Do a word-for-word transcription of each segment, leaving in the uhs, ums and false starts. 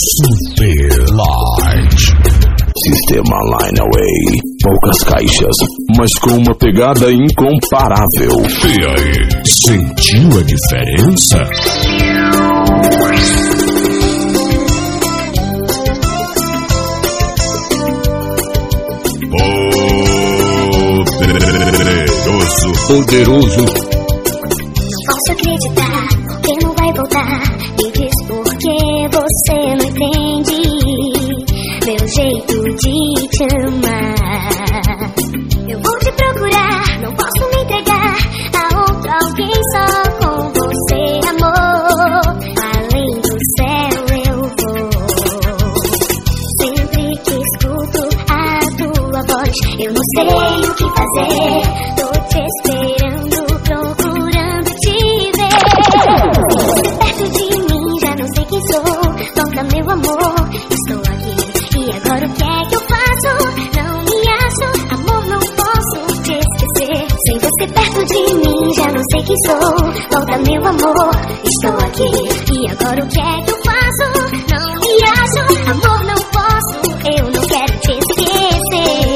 Super Light. Sistema Lineaway. Poucas caixas, mas com uma pegada incomparável. E aí, sentiu a diferença? Poderoso, poderoso. Não posso acreditar, porque não vai voltar. Me diz por que você não entende meu jeito de te amar. Eu vou te procurar, não posso me entregar a outro alguém só com você, amor. Além do céu eu vou. Sempre que escuto a tua voz, eu não sei o que fazer. Tô te esperando, procurando te ver. Perto de mim, já não sei quem sou. Volta meu amor, estou aqui. E agora o que é que eu faço? Não me acho, amor, não posso te esquecer. Sem você perto de mim, já não sei quem sou. Volta meu amor, estou aqui. E agora o que é que eu faço? Não me acho, amor, não posso. Eu não quero te esquecer.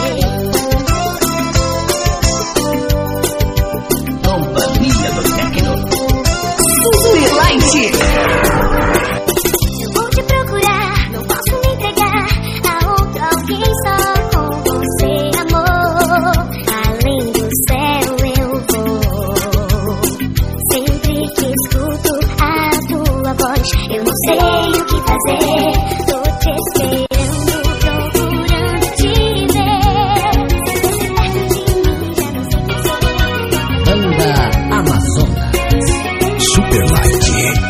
Companhia do Tecno. Super Light. Eu vou te procurar, não posso me entregar a outro alguém só com você, amor. Além do céu eu vou. Sempre que escuto a tua voz, eu não sei o que fazer. Tô te esperando, procurando te ver. Perto de mim, já não sei quem sou. Banda Amazonas. Super Light.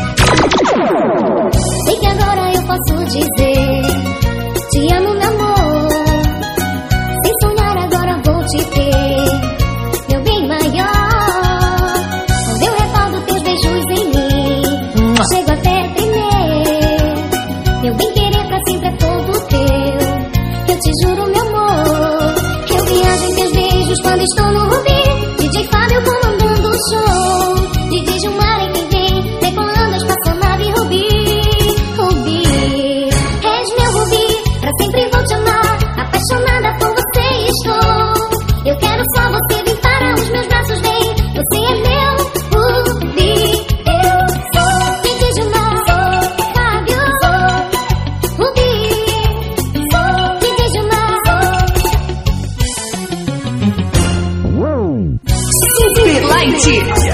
Sei que agora eu posso dizer te amo, meu amor. Sem sonhar agora vou te ter, meu bem maior. Quando eu recordo teus beijos em mim, chego até a tremer. Meu bem querer pra sempre é todo teu. Eu te juro, meu amor, eu viajo em teus beijos quando estou no Rubi. D J Fábio comandando o show. D J Gilmar em quem vem, decolando a espaçonave Rubi. Rubi, és meu Rubi, pra sempre vou te amar. Apaixonada por você estou. Eu quero só você vir para os meus braços, vem. Você é meu Rubi. Eu sou D J Gilmar, sou Fábio, sou Rubi, sou D J Gilmar, sou Super Light.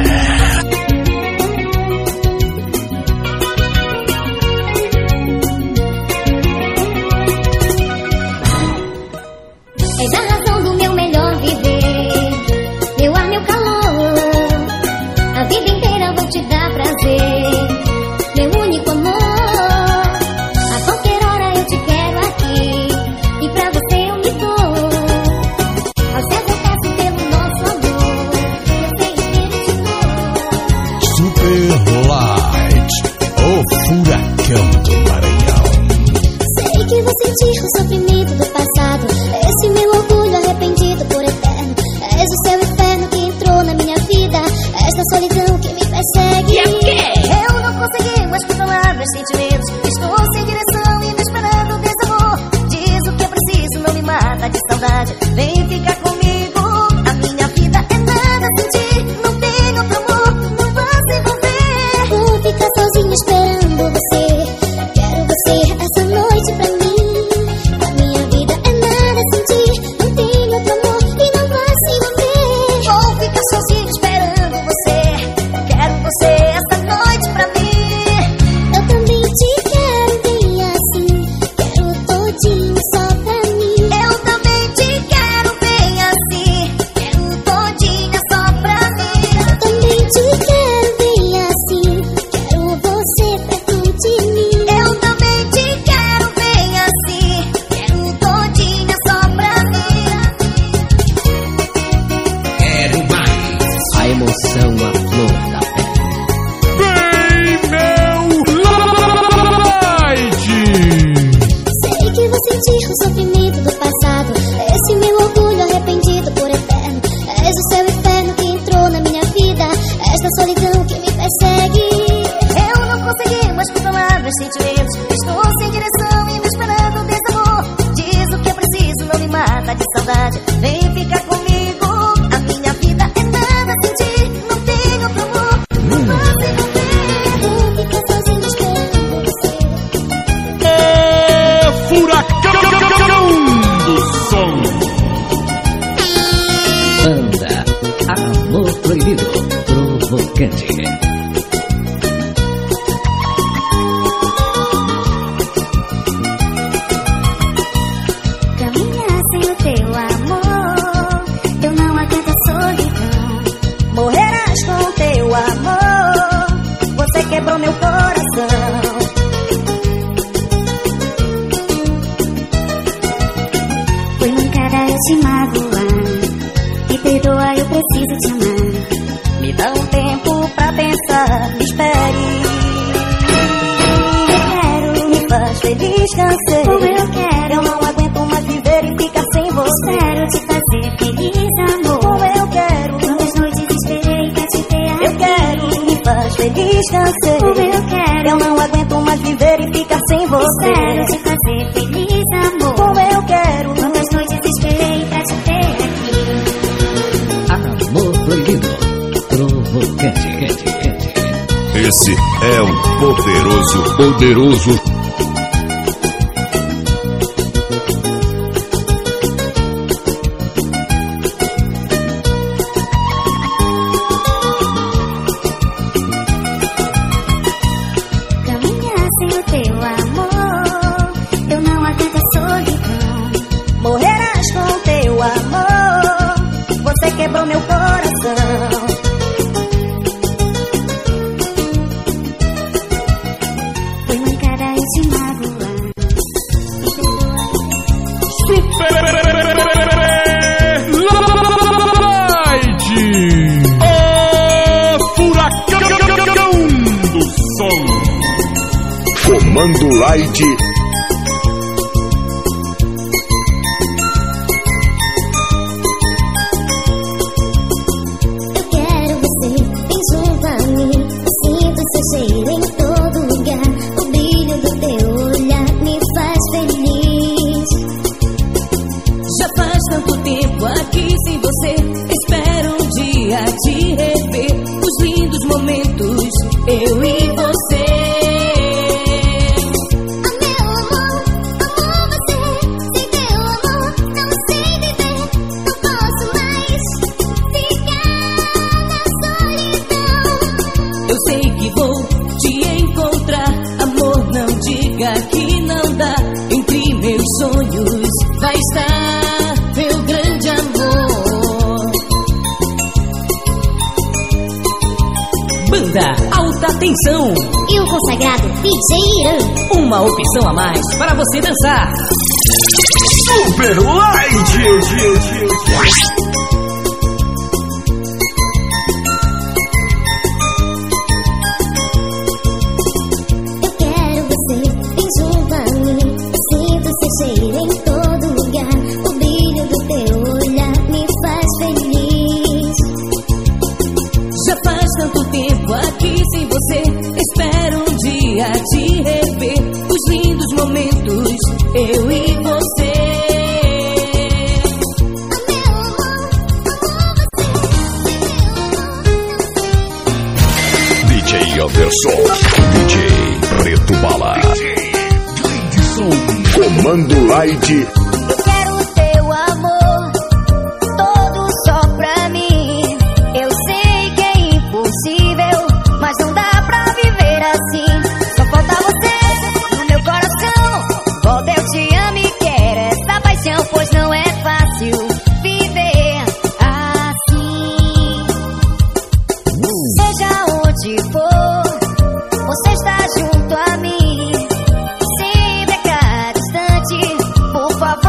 És a razão do meu melhor viver, meu ar, meu calor. A vida inteira vou te dar prazer, meu único amor. A qualquer hora eu te quero aqui, e pra você eu me dou. Ao céu eu peço pelo nosso amor, eu sei que ele te dou. Super Light. O furacão do Maranhão. Sei que vou sentir o sofrimento do passado, esse meu orgulho arrependido por eterno. És o céu inferno que entrou na minha vida, esta solidão que me persegue. Eu não consegui mais controlar meus sentimentos, estou sem direção e me esperando desamor. Diz o que é preciso, não me mata de saudade, vem ficar comigo. A minha vida é nada sem ti, não tenho outro amor, não vou se envolver. Vou ficar sozinha esperando você, quero você essa noite pra mim. A minha vida é nada sem ti, não tenho outro amor e não vou se envolver. Vou ficar sozinha esperando você, quero você essa noite pra mim. Eu também te quero bem assim, quero todinho só pra mim. Eu também te quero bem assim, quero todinha só pra mim. Eu também te quero bem assim, quero você perto de mim. Eu também te quero bem assim, quero todinha só pra mim. Quero mais. A emoção, a flor da pele. Bem, meu Light. Sei que vou sentir o sofrimento do passado, esse meu orgulho arrependido por eterno. És o céu inferno que entrou na minha vida, esta solidão que me persegue. Eu não consegui mais controlar meus sentimentos, provocante. Caminhar sem o teu amor, eu não aguento a solidão. Morrerás com o teu amor, você quebrou meu coração. Foi mancada eu te magoar, me perdoa, eu preciso te amar. Me dá um tempo pra pensar, me espere. Eu quero, Me faz feliz, cansei. como eu quero. Eu não aguento mais viver e ficar sem você. Espero te fazer feliz, amor. Como eu quero, Quantas noites esperei pra te ter aqui. eu quero. Me faz feliz, cansei. Como eu quero. Eu não aguento mais viver e ficar sem você. Espero te fazer feliz, amor. Como eu quero. Quantas noites esperei pra te ter aqui. Amor proibido. Provocante. Esse é um poderoso, poderoso. Caminhar sem o teu amor, eu não aguento a solidão. Morrerás com o teu amor, você quebrou meu coração. Foi mancada eu te magoar, me perdoa. Furacão do som. Comando Light. Eu quero você bem junto a mim. Sinto seu cheiro em todo lugar. O brilho do teu olhar me faz feliz. Já faz tanto tempo aqui sem você. Espero um dia te rever. Os lindos momentos, eu e você. Ah, meu amor, amo você. Sem teu amor, não sei viver. Não posso mais ficar na solidão. Eu sei que vou te encontrar. Amor, não diga que não dá. Entre meus sonhos vai estar meu grande amor. Banda Alta Tensão, E o consagrado D J Irã. uma opção a mais para você dançar. Super Light. Eu quero você bem junto a mim. Sinto seu cheiro em todo lugar. O brilho do teu olhar me faz feliz. Já faz tanto tempo aqui sem você. Espero um dia te rever. Os lindos momentos, eu e você. Ah, meu amor, amo você. D J Anderson. D J Preto Bala. Comando Light. Eu quero o teu amor, todo só pra mim. Eu sei que é impossível, mas não dá pra viver assim. Só falta você no meu coração. Volta, eu te amo e quero essa paixão, pois não é fácil viver assim. Seja onde for, você está junto a mim. Sempre a cada instante, por favor.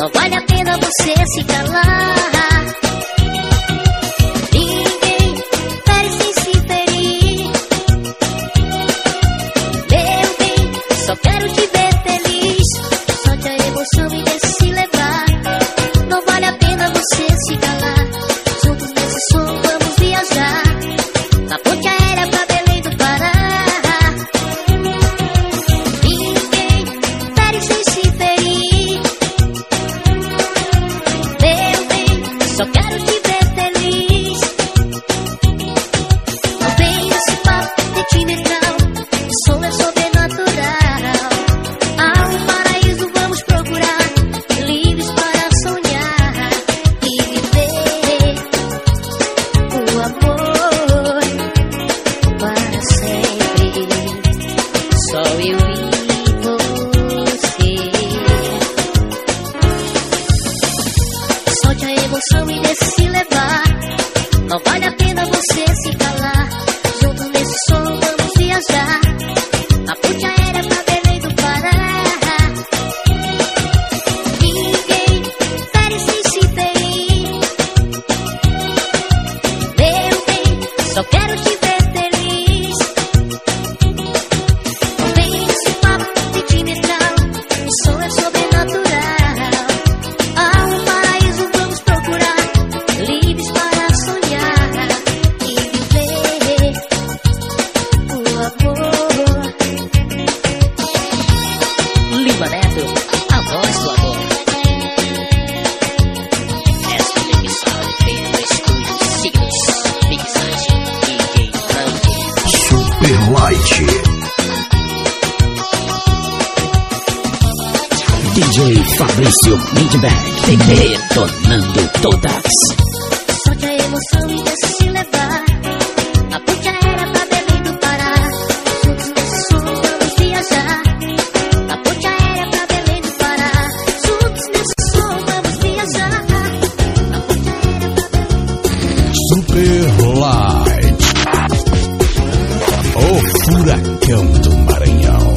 não vale a pena você se calar. Ninguém fere sem se ferir. Meu bem, só quero te ver feliz. Solte a emoção e deixe se levar. Não vale a pena você se calar. Juntos nesse som vamos viajar. Na ponte aérea pra Belém do Pará. Ninguém fere sem se ferir. Meu bem, só quero te ver feliz. Não vem esse papo sentimental, o som é sobrenatural. Há um paraíso, vamos procurar, livres para sonhar e viver o amor para sempre. Só eu e você. Solte a emoção e deixe se levar. Não vale a pena você se calar. Junto nesse som vamos viajar. Na ponte aérea pra Belém do Pará. Ninguém fere sem se ferir. Meu bem, só quero te ver feliz. Não vem esse papo sentimental, o som é sobrenatural. Há um paraíso, vamos procurar, livres para sonhar e viver o amor. Lima Neto, a voz do amor. Esta mixagem feita no estúdio Signos, mixagem D J Frank. Super Light. D J Fabrício Midback, detonando todas. Solte a emoção e deixe se levar. Na ponte aérea pra Belém do Pará. Juntos nesse som vamos viajar. Na ponte aérea pra Belém do Pará. Juntos nesse som vamos viajar. Na ponte aérea pra Belém. Super Light. O furacão do Maranhão.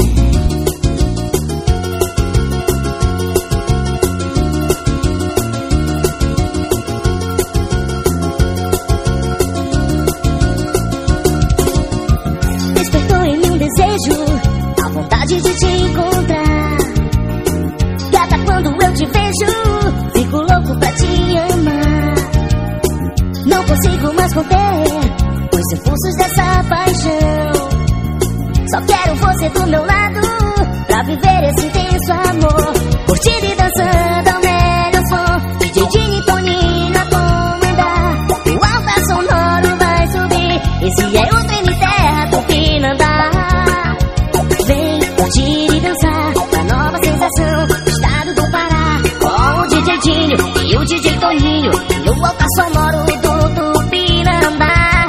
Despertou em mim um desejo, a vontade de te encontrar. Gata, quando eu te vejo, fico louco pra te amar. Não consigo mais conter os impulsos dessa paixão. Só quero você do meu lado, pra viver esse intenso amor. Curtindo e dançando ao melhor som, D J Dini, Toninho a comandar. O alta sonoro vai subir, esse é o trem terra do Pinandá. Vem curtir e dançar, a nova sensação do estado do Pará. Com o D J Dinho e o D J Toninho, no alta sonoro do Tupinambá.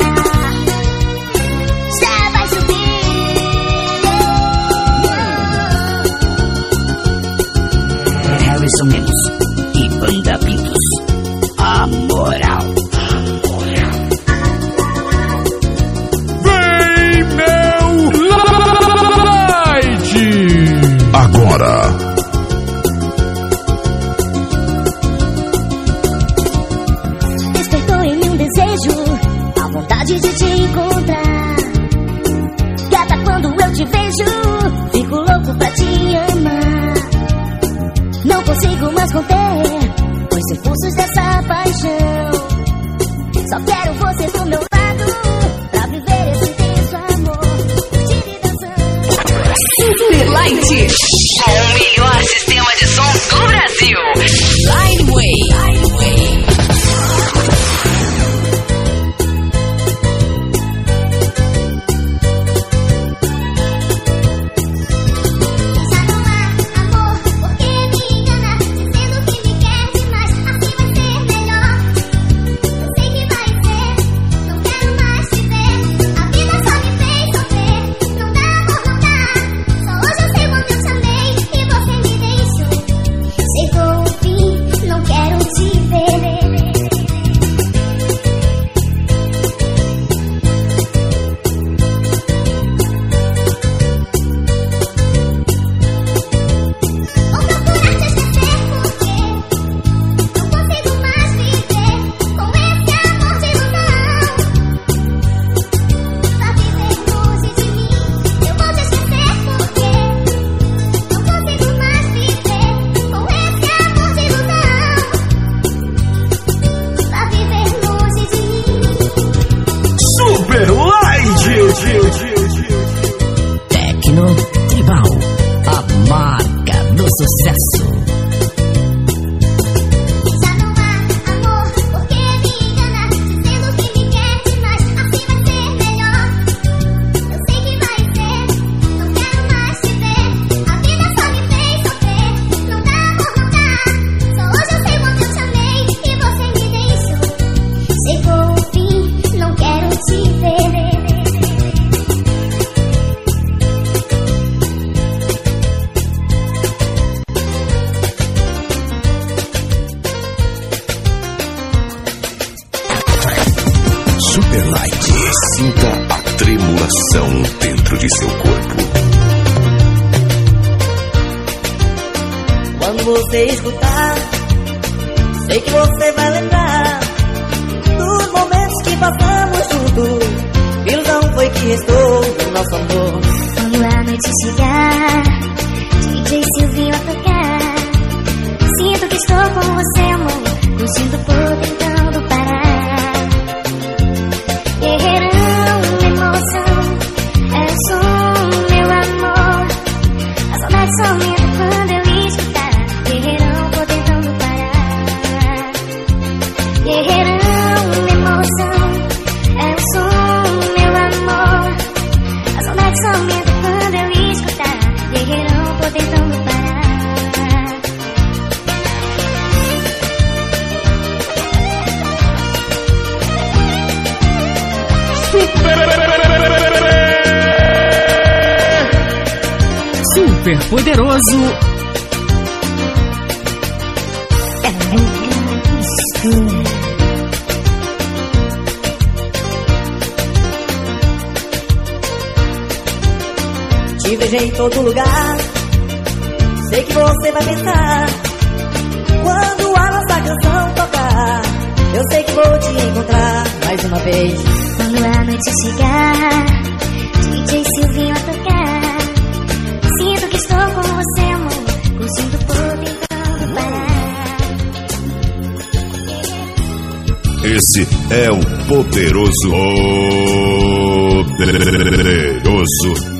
Cê vai subir. Harrison Lemos e Banda Pintos. A moral. Vem, meu Light! Agora. Despertou em mim um desejo, a vontade de te encontrar. Gata, quando eu te vejo, fico louco pra te amar. Não consigo mais conter os impulsos dessa paixão. Só quero você do meu lado, pra viver esse intenso amor. Curtir e dançar. Super Light, com o melhor sistema de som do Brasil. Lineway. Lineway. Já não há amor, porque me engana, dizendo que me quer demais. Assim vai ser melhor. Eu sei que vai ser, não quero mais te ver. A vida só me fez sofrer. Não dá amor, não dá. Só hoje eu sei quando eu te amei e você me deixou. Superlight. Sinta a tremulação dentro de seu corpo. Quando você escutar, sei que você vai lembrar dos momentos que passamos juntos. Ilusão foi que restou do nosso amor. Quando a noite chegar, D J Silvinho a tocar, sinto que estou com você, amor, curtindo por tentando parar. Guerreirão, emoção, é o som, meu amor. A saudade só aumenta quando eu escutar. Guerreirão, tô tentando parar. Guerreirão, emoção, é o som, meu amor. A saudade só aumenta quando eu escutar. Guerreirão, tô tentando parar. Super poderoso. É mistura. Te vejo em todo lugar, sei que você vai pensar. Quando a nossa canção tocar, eu sei que vou te encontrar mais uma vez. Quando a noite chegar, D J Silvinho a tocar, sinto que estou com você, amor, curtindo por tentando parar. Esse é o poderoso. Poderoso.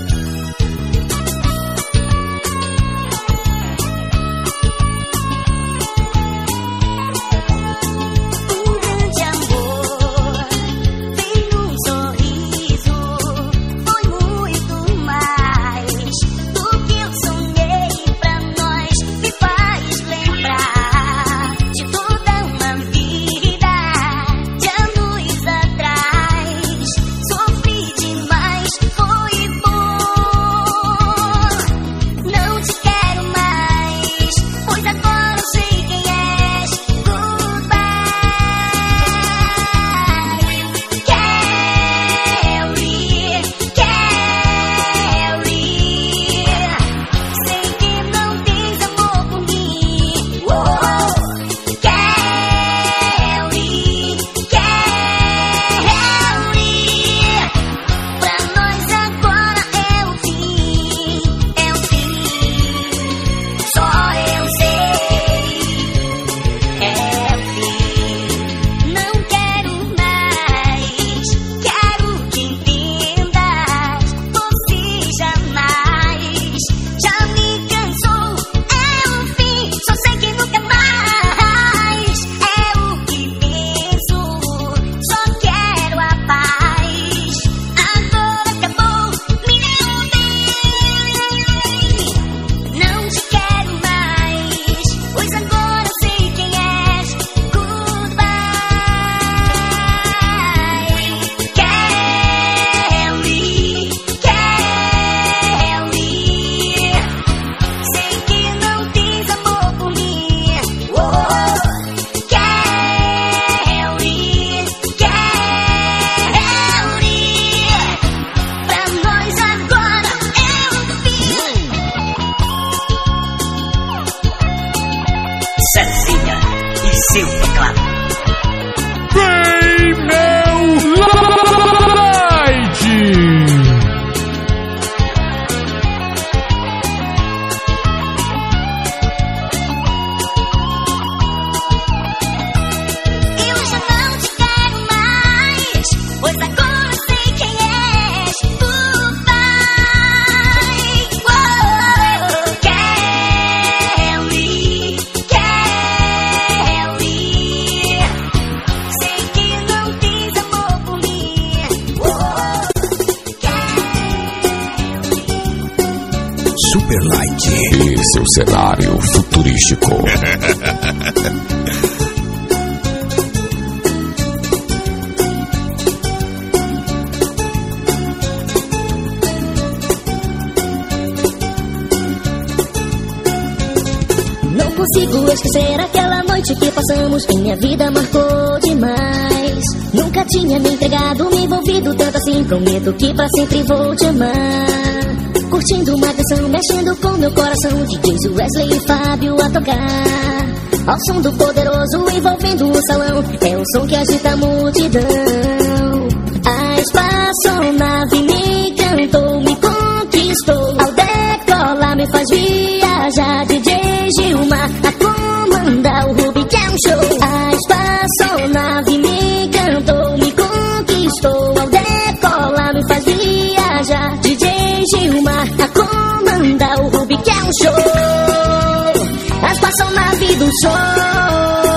Superlight e seu cenário futurístico. Não consigo esquecer aquela noite que passamos, minha vida marcou demais. Nunca tinha me entregado, me envolvido tanto assim. Prometo que pra sempre vou te amar. Curtindo uma canção, mexendo com meu coração. D Js Wesley e Fábio a tocar. Ao som do poderoso, envolvendo o salão. É o som que agita a multidão. A espaçonave me encantou, me conquistou. Ao decolar me faz viajar. D J Gilmar a comandar o Rubi, que é um show. A espaçonave me encantou, me conquistou. Ao decolar me faz viajar. D J Gilmar a comandar o Rubi, que é um show. A espaçonave do show.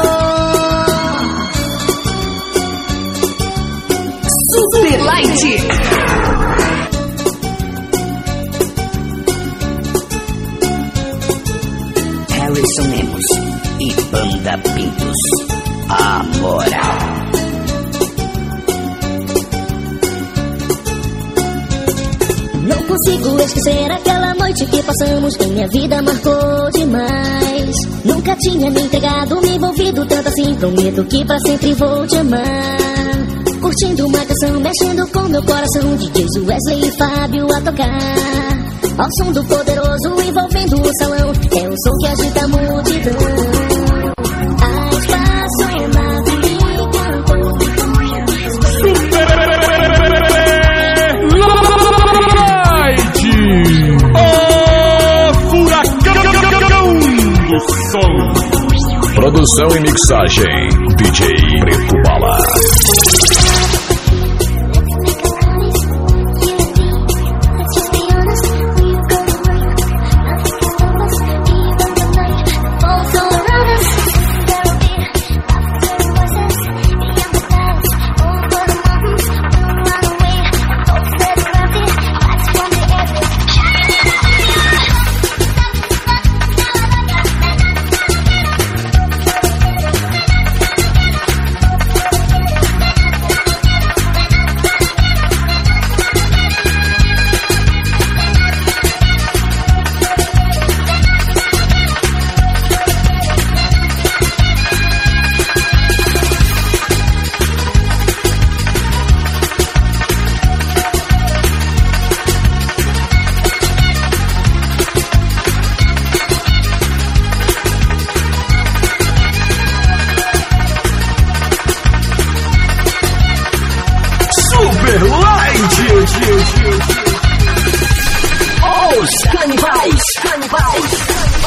Super Light. Harrison Lemos e Banda Pintos. Amora. Não consigo esquecer aquela noite que passamos. Em minha vida marcou demais. Nunca tinha me entregado, me envolvido tanto assim. Prometo que pra sempre vou te amar. Curtindo uma canção, mexendo com meu coração. D Js Wesley e Fábio a tocar. Ao som do poderoso, envolvendo o salão. É o som que agita a multidão. A espaçonave me encantou. Produção e mixagem D J Preto Bala. Os canibais, canibais.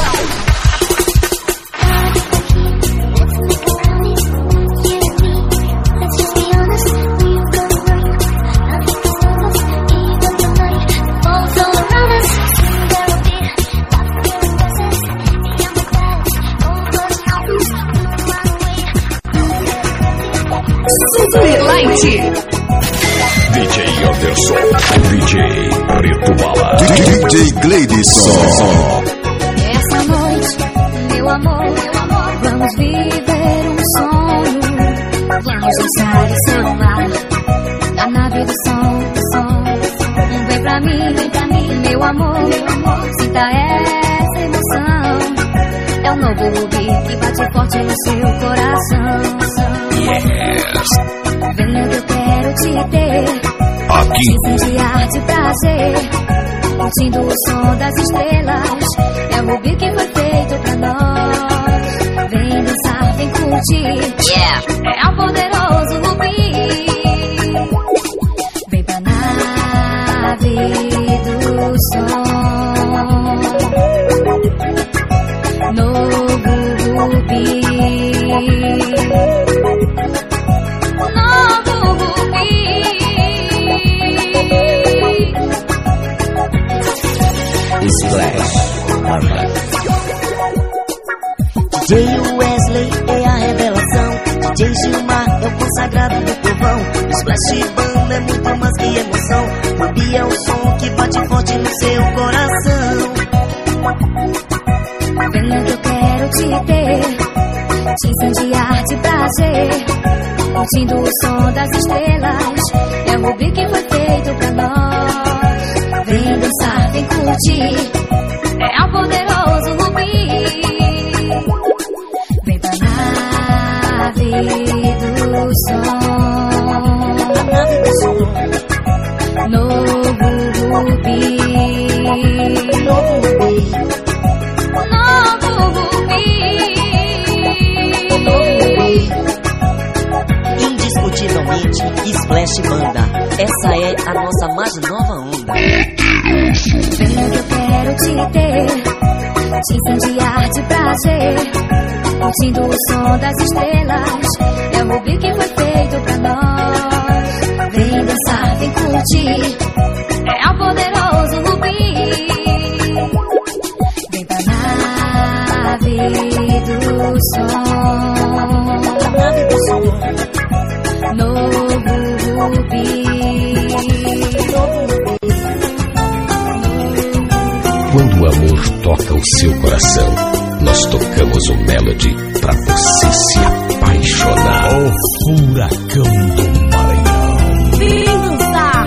Super Light. D J Anderson, D J Preto Bala, D J Gleidson. Essa noite, meu amor, meu amor, vamos viver um sonho. Vamos dançar e sambar a nave do som, do som. Vem pra mim, vem pra mim, meu amor, meu amor, sinta essa emoção. É um novo Rubi que bate forte no seu coração. Yes. Venha que eu quero te ter. Aqui. Incendiar de prazer, curtindo o som das estrelas. É o Rubi que foi feito pra nós. Vem dançar, vem curtir. Yeah. É o poderoso Rubi. Vem pra nave do som. Novo Rubi. D J Wesley é a revelação, D J Gilmar é o consagrado do povão. Splash Banda é muito mais que emoção. Rubi é o som que bate forte no seu coração. Venha que eu quero te ter, te incendiar de prazer, curtindo o som das estrelas. É o Rubi que foi feito pra nós. Vem dançar, vem curtir. É o poderoso Rubi. Vem pra nave do som. Relaxe, banda, essa é a nossa mais nova onda. Venha que eu quero te ter, te incendiar de prazer, curtindo o som das estrelas. É o rubi que foi feito pra nós. Vem dançar, vem curtir, é o poderoso rubi. Vem pra nave do som, nave do som, novo rubi. Quando o amor toca o seu coração, nós tocamos o Melody pra você se apaixonar. O furacão do Maranhão. Vem dançar.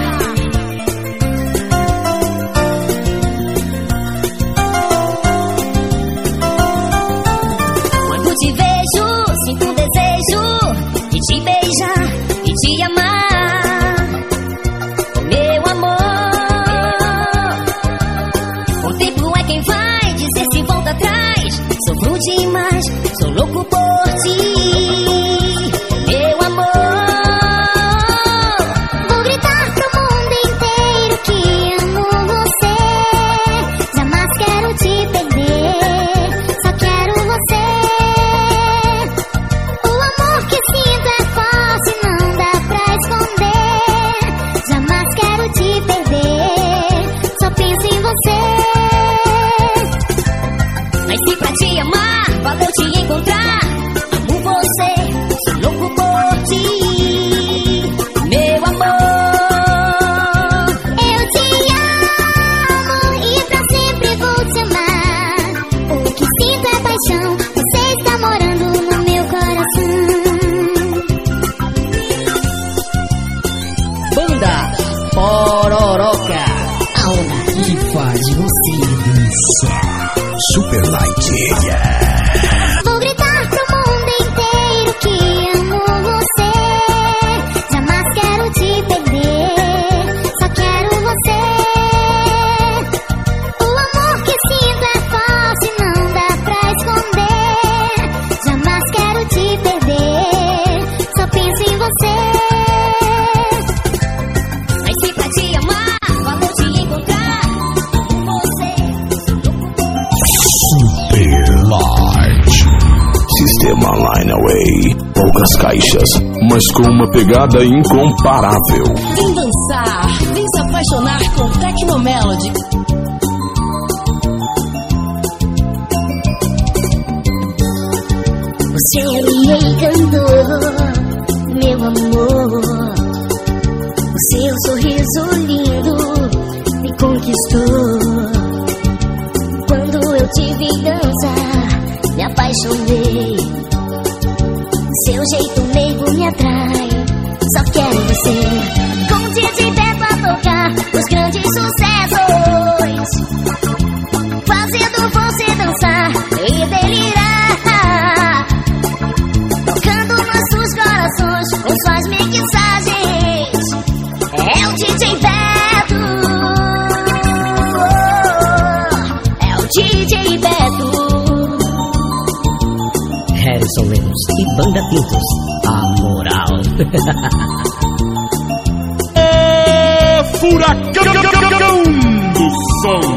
Quando te vejo, sinto um desejo de te beijar e te amar, meu amor. O tempo é quem vai dizer se volta atrás. Sofro demais, sou louco por ti, meu amor. Vou gritar pro mundo inteiro que amo você. Jamais quero te perder, só quero você. O amor que sinto é forte, não dá pra esconder. Jamais quero te perder, só penso em você. Nasci pra te amar, valeu te encontrar. Amo você, sou louco por ti, meu amor. Eu te amo e pra sempre vou te amar. O que sinto é paixão, você está morando no meu coração. Banda Pororoca, A onda que faz você dançar. Super Light. Vou gritar pro mundo inteiro que amo você. Jamais quero te perder, só quero você. O amor que sinto é forte, não dá pra esconder. Jamais quero te perder, só penso em você. Nasci pra te amar, valeu te encontrar. Amo você, Super Light. Sistema Line Away. Poucas caixas, mas com uma pegada incomparável. Vem dançar, vem se apaixonar com Tecno Melody. você me encantou, meu amor. O seu sorriso lindo me conquistou. Quando eu te vi dançar, me apaixonei. Seu jeito meigo me atrai, só quero você. Com o D J Beto a tocar os grandes sucessos, fazendo você dançar e delirar, tocando nossos corações com suas mixagens. É o D J Beto, é o D J Beto. Harrison Lemos e Banda Pintos, a moral. Furacão do som.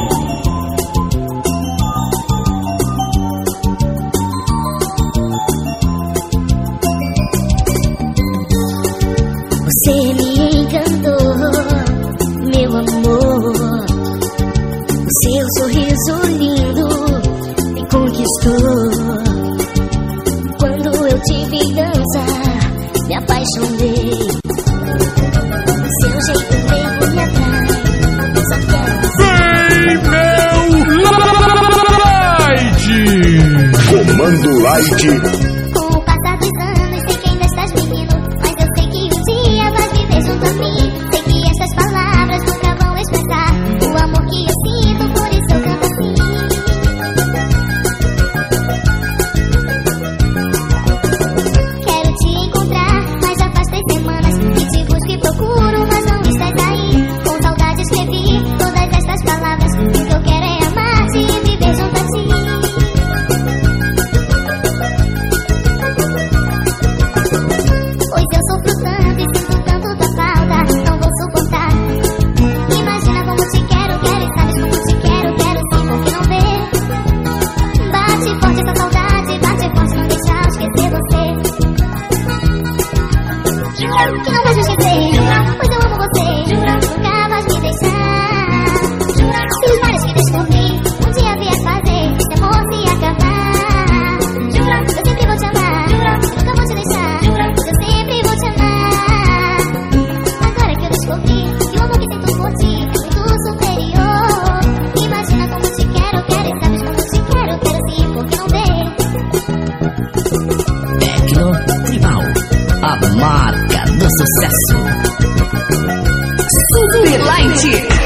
Você me encantou, meu amor. O seu sorriso lindo me conquistou. Quando eu te vi dançar, me apaixonei. Seu jeito meigo me atrai, só quero você. Vem, meu Light! Comando Light. Com o passar dos anos, sei que ainda estás mentindo, mas eu sei que um dia vais viver junto a mim. Sei que estas palavras nunca vão expressar o amor que eu sinto, por isso eu canto assim. Quero te encontrar, mas já faz três semanas que te busco e procuro, mas não estás aí. Com saudade escrevi todas estas palavras, o que eu quero é amar-te e viver junto a ti. Tecno Tribal, a marca do sucesso. Super Light.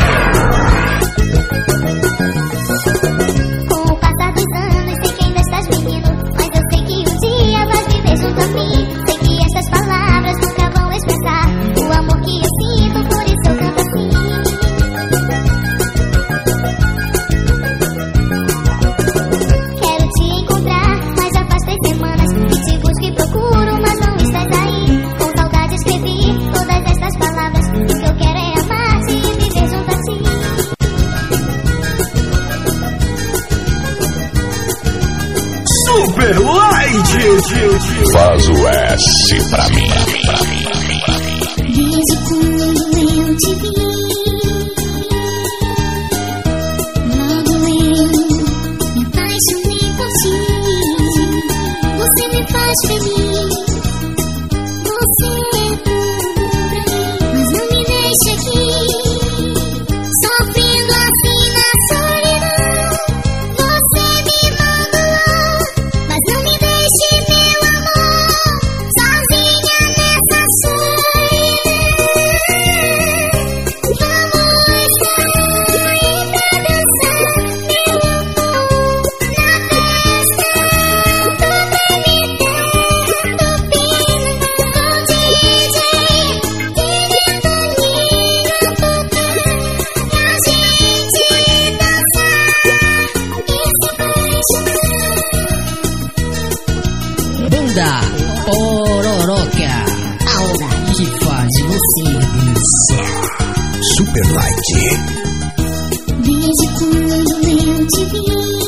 Com o passar dos anos, sei que ainda estás menino, mas eu sei que um dia vais viver junto a mim. Sei que estas palavras nunca vão expressar o amor que eu sinto, por isso eu canto assim. Quero te encontrar, mas já faz três semanas que te busco e procuro, mas não estás aí. Com saudade escrevi todas estas palavras, o que eu quero é amar-te e viver junto a ti. Super Light! Faz o S pra mim, pra mim, pra mim. Desde quando eu te vi, logo eu me apaixonei por ti. Você me faz feliz, você é tudo pra mim. Mas não me deixe aqui, sofrendo assim na solidão. Você me mandou, mas não me deixe, meu amor, sozinha nessa solidão. Vamos sair pra dançar, meu amor, na festa do permitendo pena. Com D J, querendo linda tocar, pra gente dançar e se apaixonar. Banda Pororoca, aura que faz você dançar. Super Light. Desde quando eu te vi,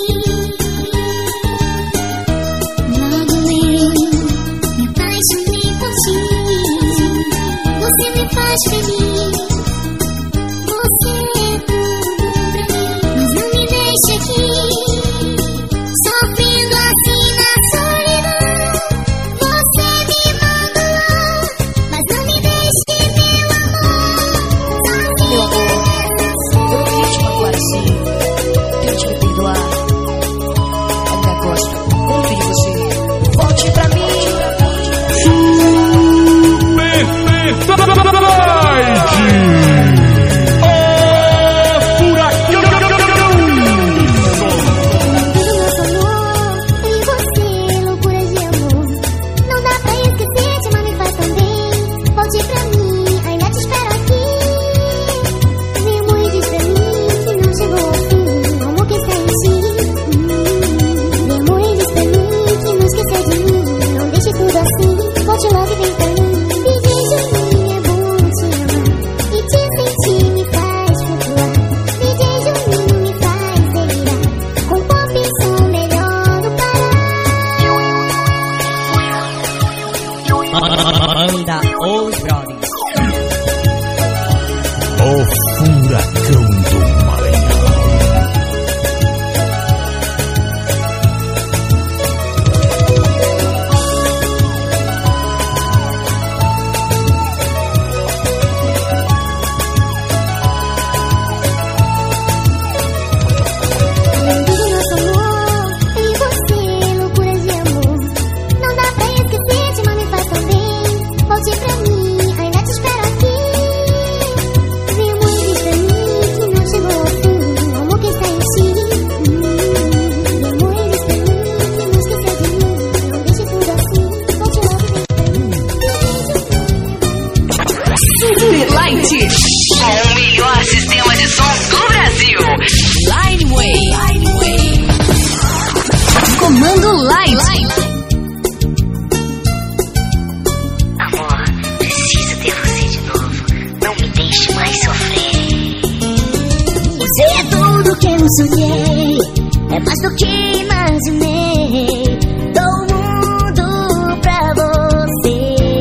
logo eu me apaixonei por ti. Você me faz feliz, você é tudo pra mim. Mas não me deixe aqui, sofrendo assim na solidão. Você me mandou, mas não me deixe, meu amor, Meu amor, eu não queria te magoar assim. Tente me perdoar. A mulher gosta. Confie em você. Volte pra mim. Super Light! Ó Furacão! nosso amor, eu e você, loucuras de amor. Não dá pra esquecer, te amar me faz tão bem. Volte pra mim, ainda te espero aqui. Vem amor e diz pra mim que não chegou ao fim, o amor que está em ti. Vem amor e diz pra mim que não esqueceu de mim. Não deixe tudo assim, volte logo e vem pra mim. Viver de mim é bom te amar, e te sentir me faz flutuar. Viver de mim me faz delirar, com pop e som melhor do Pará. Banda Os Brothers. O Furacão do Maranhão. Tudo nosso amor, eu e você, loucuras de amor. Não dá pra esquecer, te amar me faz tão bem. Volte pra mim, ainda te espero aqui. Vem amor e diz pra mim que não chegou ao fim, o amor que está em ti. Vem amor e diz pra mim que não esqueceu de mim. Não deixe tudo assim, volte logo e vem pra mim. Super Light, com o melhor sistema de som do Brasil. Lineway. Comando Light. Amor, preciso ter você de novo. Não me deixe mais sofrer. Você é tudo que eu sonhei, é mais do que imaginei. Dou o mundo pra você.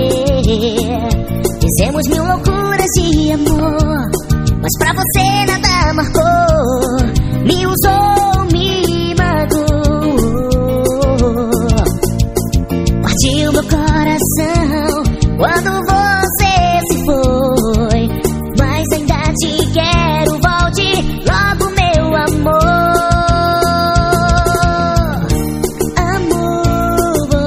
Fizemos mil loucuras de amor, mas pra você nada marcou. Me usou, me magoou. Partiu meu coração quando você se foi, mas ainda te quero, volte logo, meu amor. Amor,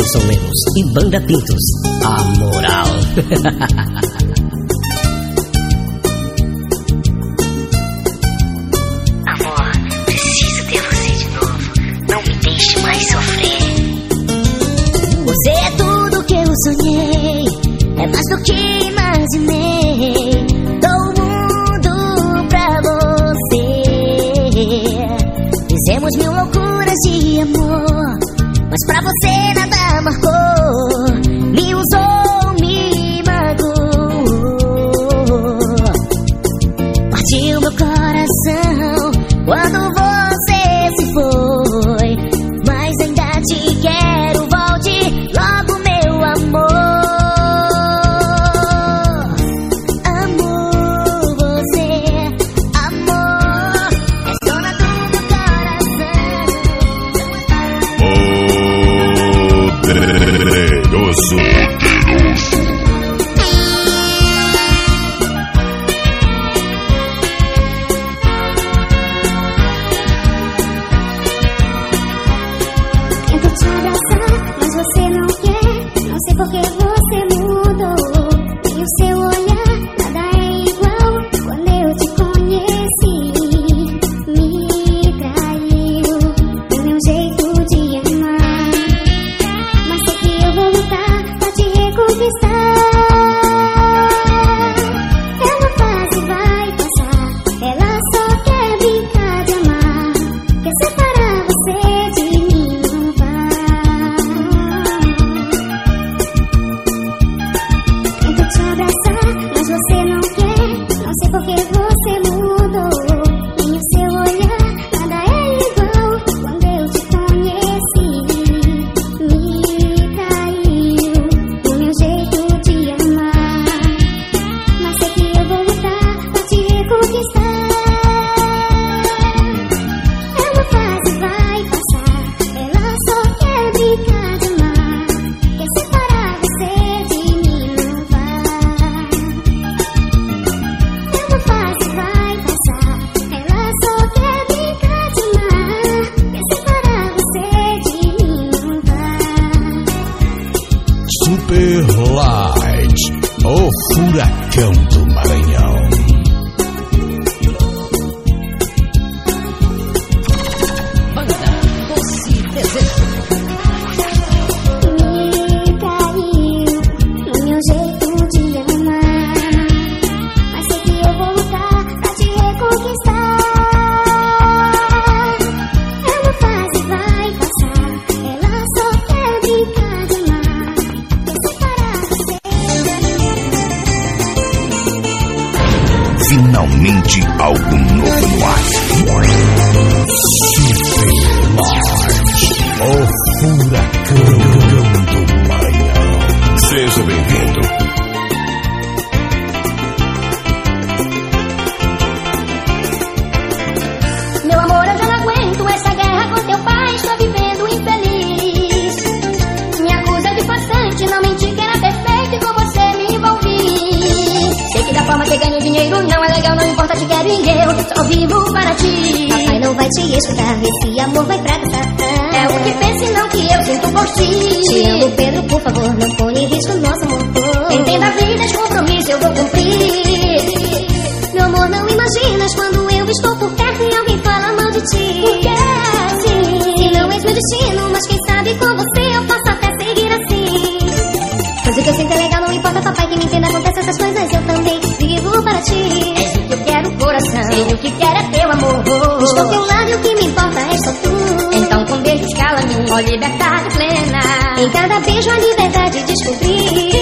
Edson Lemos e Banda Pintos, a moral. Amor, preciso ter você de novo. Não me deixe mais sofrer. Você é tudo que eu sonhei, é mais do que imaginei. Dou o mundo pra você. Fizemos mil loucuras de amor, mas pra você nada marcou. Me usou, me magoou. Partiu meu coração quando você se foi, mas ainda te quero, volte logo, meu amor. Amor, você, amor, és dona do meu coração. Poderoso. Tento te abraçar, mas você não quer. Não sei por que você mudou. E o seu olhar, nada é igual. Quando eu te conheci, me traiu o meu jeito de amar. Mas sei que eu vou lutar pra te reconquistar. É uma fase, vai passar. Ela só quer brincar de amar. Quer separar você de mim, não vai. Tento te abraçar, mas você não quer. Não sei por que você mudou. E o seu olhar, nada é igual. Quando eu te conheci, me traiu o meu jeito de amar. Mas sei que eu vou lutar pra te reconquistar. É uma fase, vai passar. Ela só quer brincar de amar. Quer separar você de mim, não vai. É uma fase, vai passar. Ela só quer brincar de amar. Quer separar você de mim, não vai. Super Light, o furacão do Maranhão. Banda Doce Desejo. Me caiu no meu jeito de amar. Mas sei que eu vou lutar pra te reconquistar. É uma fase, vai passar. Ela só quer brincar de amar. Quer separar você. Finalmente algo novo no ar. O furacão do Maranhão. Seja bem-vindo. Meu amor, eu já não aguento essa guerra com teu pai. Estou vivendo infeliz. Me acusa de farsante, não menti que era perfeito e com você me envolvi. Sei que da forma que ganho dinheiro não é legal, não importa, te quero e eu só vivo para ti. Papai não vai te escutar, esse amor vai fracassar. É o que pense, não que eu sinto por ti. Te amo, Pedro, por favor, não põe em risco nosso amor. Entenda a vida, esse compromisso eu vou cumprir. Meu amor, não imaginas quando eu estou por perto e alguém fala mal de ti. Porque assim, se não és meu destino, mas quem sabe com você eu posso até seguir assim. Mas o que eu sinto é legal, não importa, papai, que me entenda, acontece essas coisas, eu também vivo para ti. És o que eu quero, coração, sei o que quero é teu amor. Estou ao teu lado e o que me importa é só tu. Então com beijo escala-me, ó liberdade plena. Em cada beijo a liberdade descobri.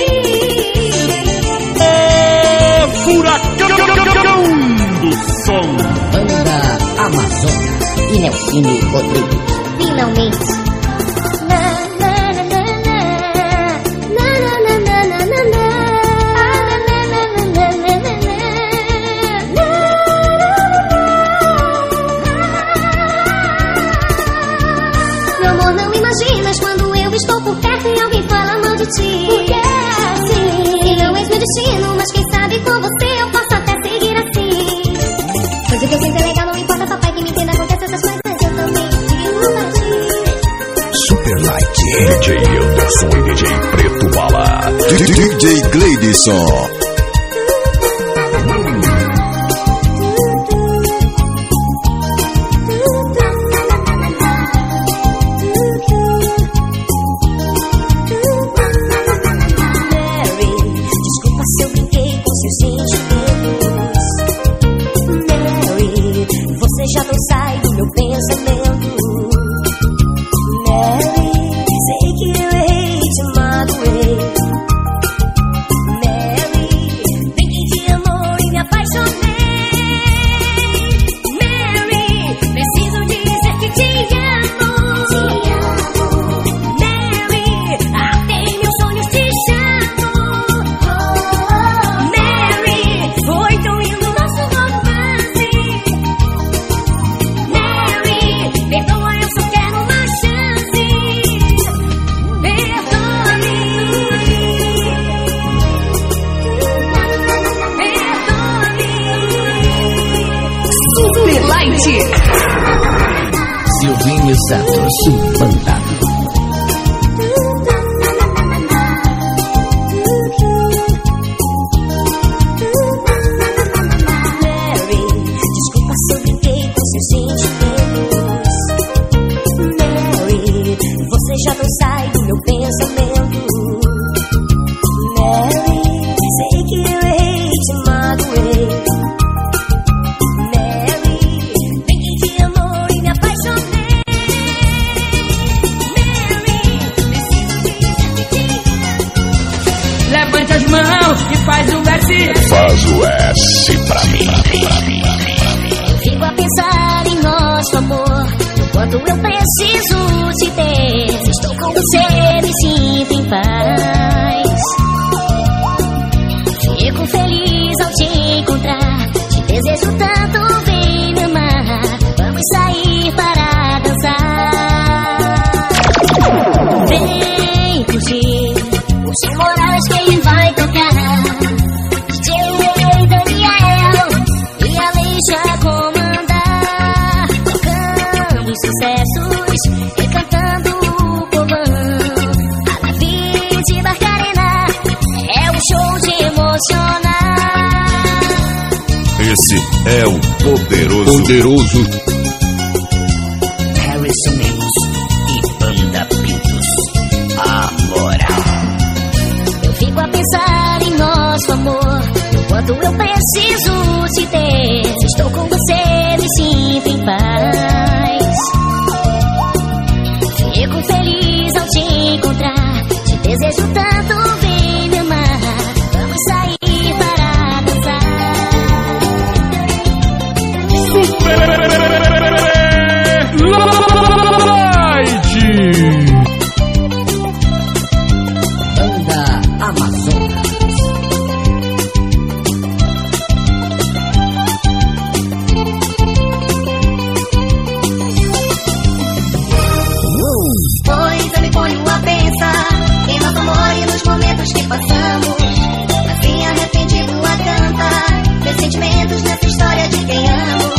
O furacão do som. Banda Amazonas e Nelsinho Rodrigues. Finalmente. Na, na, na, na, na. Na, na, na, na, na, na, na. Ah, na, na, na, na, na, na, na, na. Meu amor, não imaginas quando eu estou por perto e alguém fala mal de ti. Porque assim, se não és meu destino, mas quem sabe com você eu posso até seguir assim. Pois o que eu sinto é legal, não importa, papai, que me entenda, acontece essas coisas, eu também vivo para ti. Super Light, D J Anderson e D J Preto Bala. D J Gleidson. Já não sai do meu pensamento, Mary. Sei que eu errei, te magoei, Mary. Brinquei de amor e me apaixonei, Mary. Preciso dizer que te amo, te amo, Mary. Até meus sonhos te chamo, oh, Mary. Foi tão lindo nosso romance. Perdoa, eu só quero uma chance. Perdoe. Perdoe. Super Light. Silvinho Santos, o Fantasma. Mary, desculpa se eu brinquei com seus sentimentos. Mary, você já não sai do meu pensamento. Mary, sei que eu errei, te magoei. Mary, brinquei de amor e me apaixonei. Mary, preciso dizer que te amo. Levante as mãos e faz o S. Faz o S pra mim. Eu fico a pensar em nosso amor, quando eu preciso te ter. Estou com você, me sinto em paz. Fico feliz ao te encontrar. Te desejo tanto, vem me amar. Vamos sair para dançar. Vem curtir o Tim Moraes, quem vai tocar? D J Daniel e a Leixa comandar, tocando sucessos e cantando o povão. A Davi de Barcarena é um show de emocionar. Esse é o poderoso. Poderoso. Harrison Mendes e Banda Pintos. A moral. Eu fico a pensar em nosso amor, quando eu preciso te ter. Estou com você, me sinto em paz. Fico feliz ao te encontrar. Te desejo tanto, vem me amar. Vamos sair para dançar. Banda Amazonas. Pois eu me ponho a pensar em nosso amor e nos momentos que passamos, assim arrependido a cantar meus sentimentos nessa história de quem amo.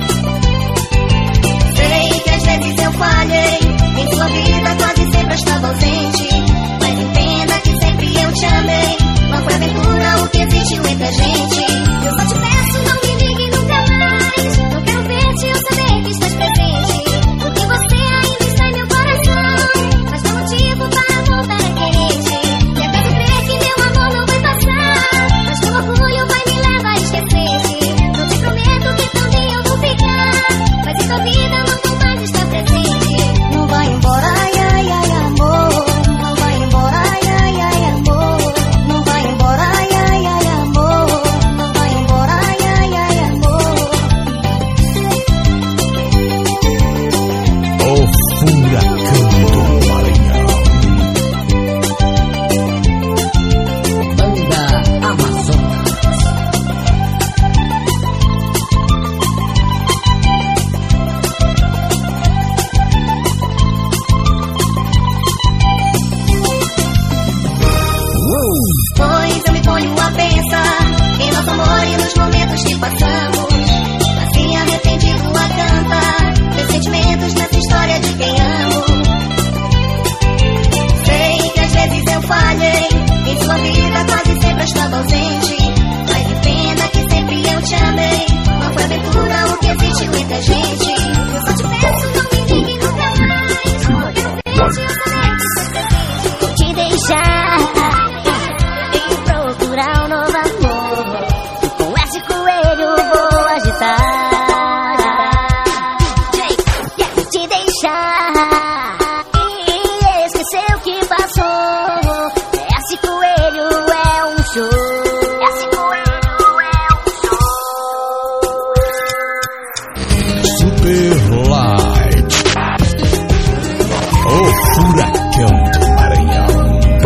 Sei que às vezes eu falhei, em sua vida quase sempre estava ausente, mas entenda que sempre eu te amei. Não foi aventura o que existiu entre a gente. Eu só te peço, não me ligue nunca mais. Não quero ver-te, eu saber que estás presente, porque você ainda está em meu coração. Mas não motivo para voltar a querer-te. E até crer que meu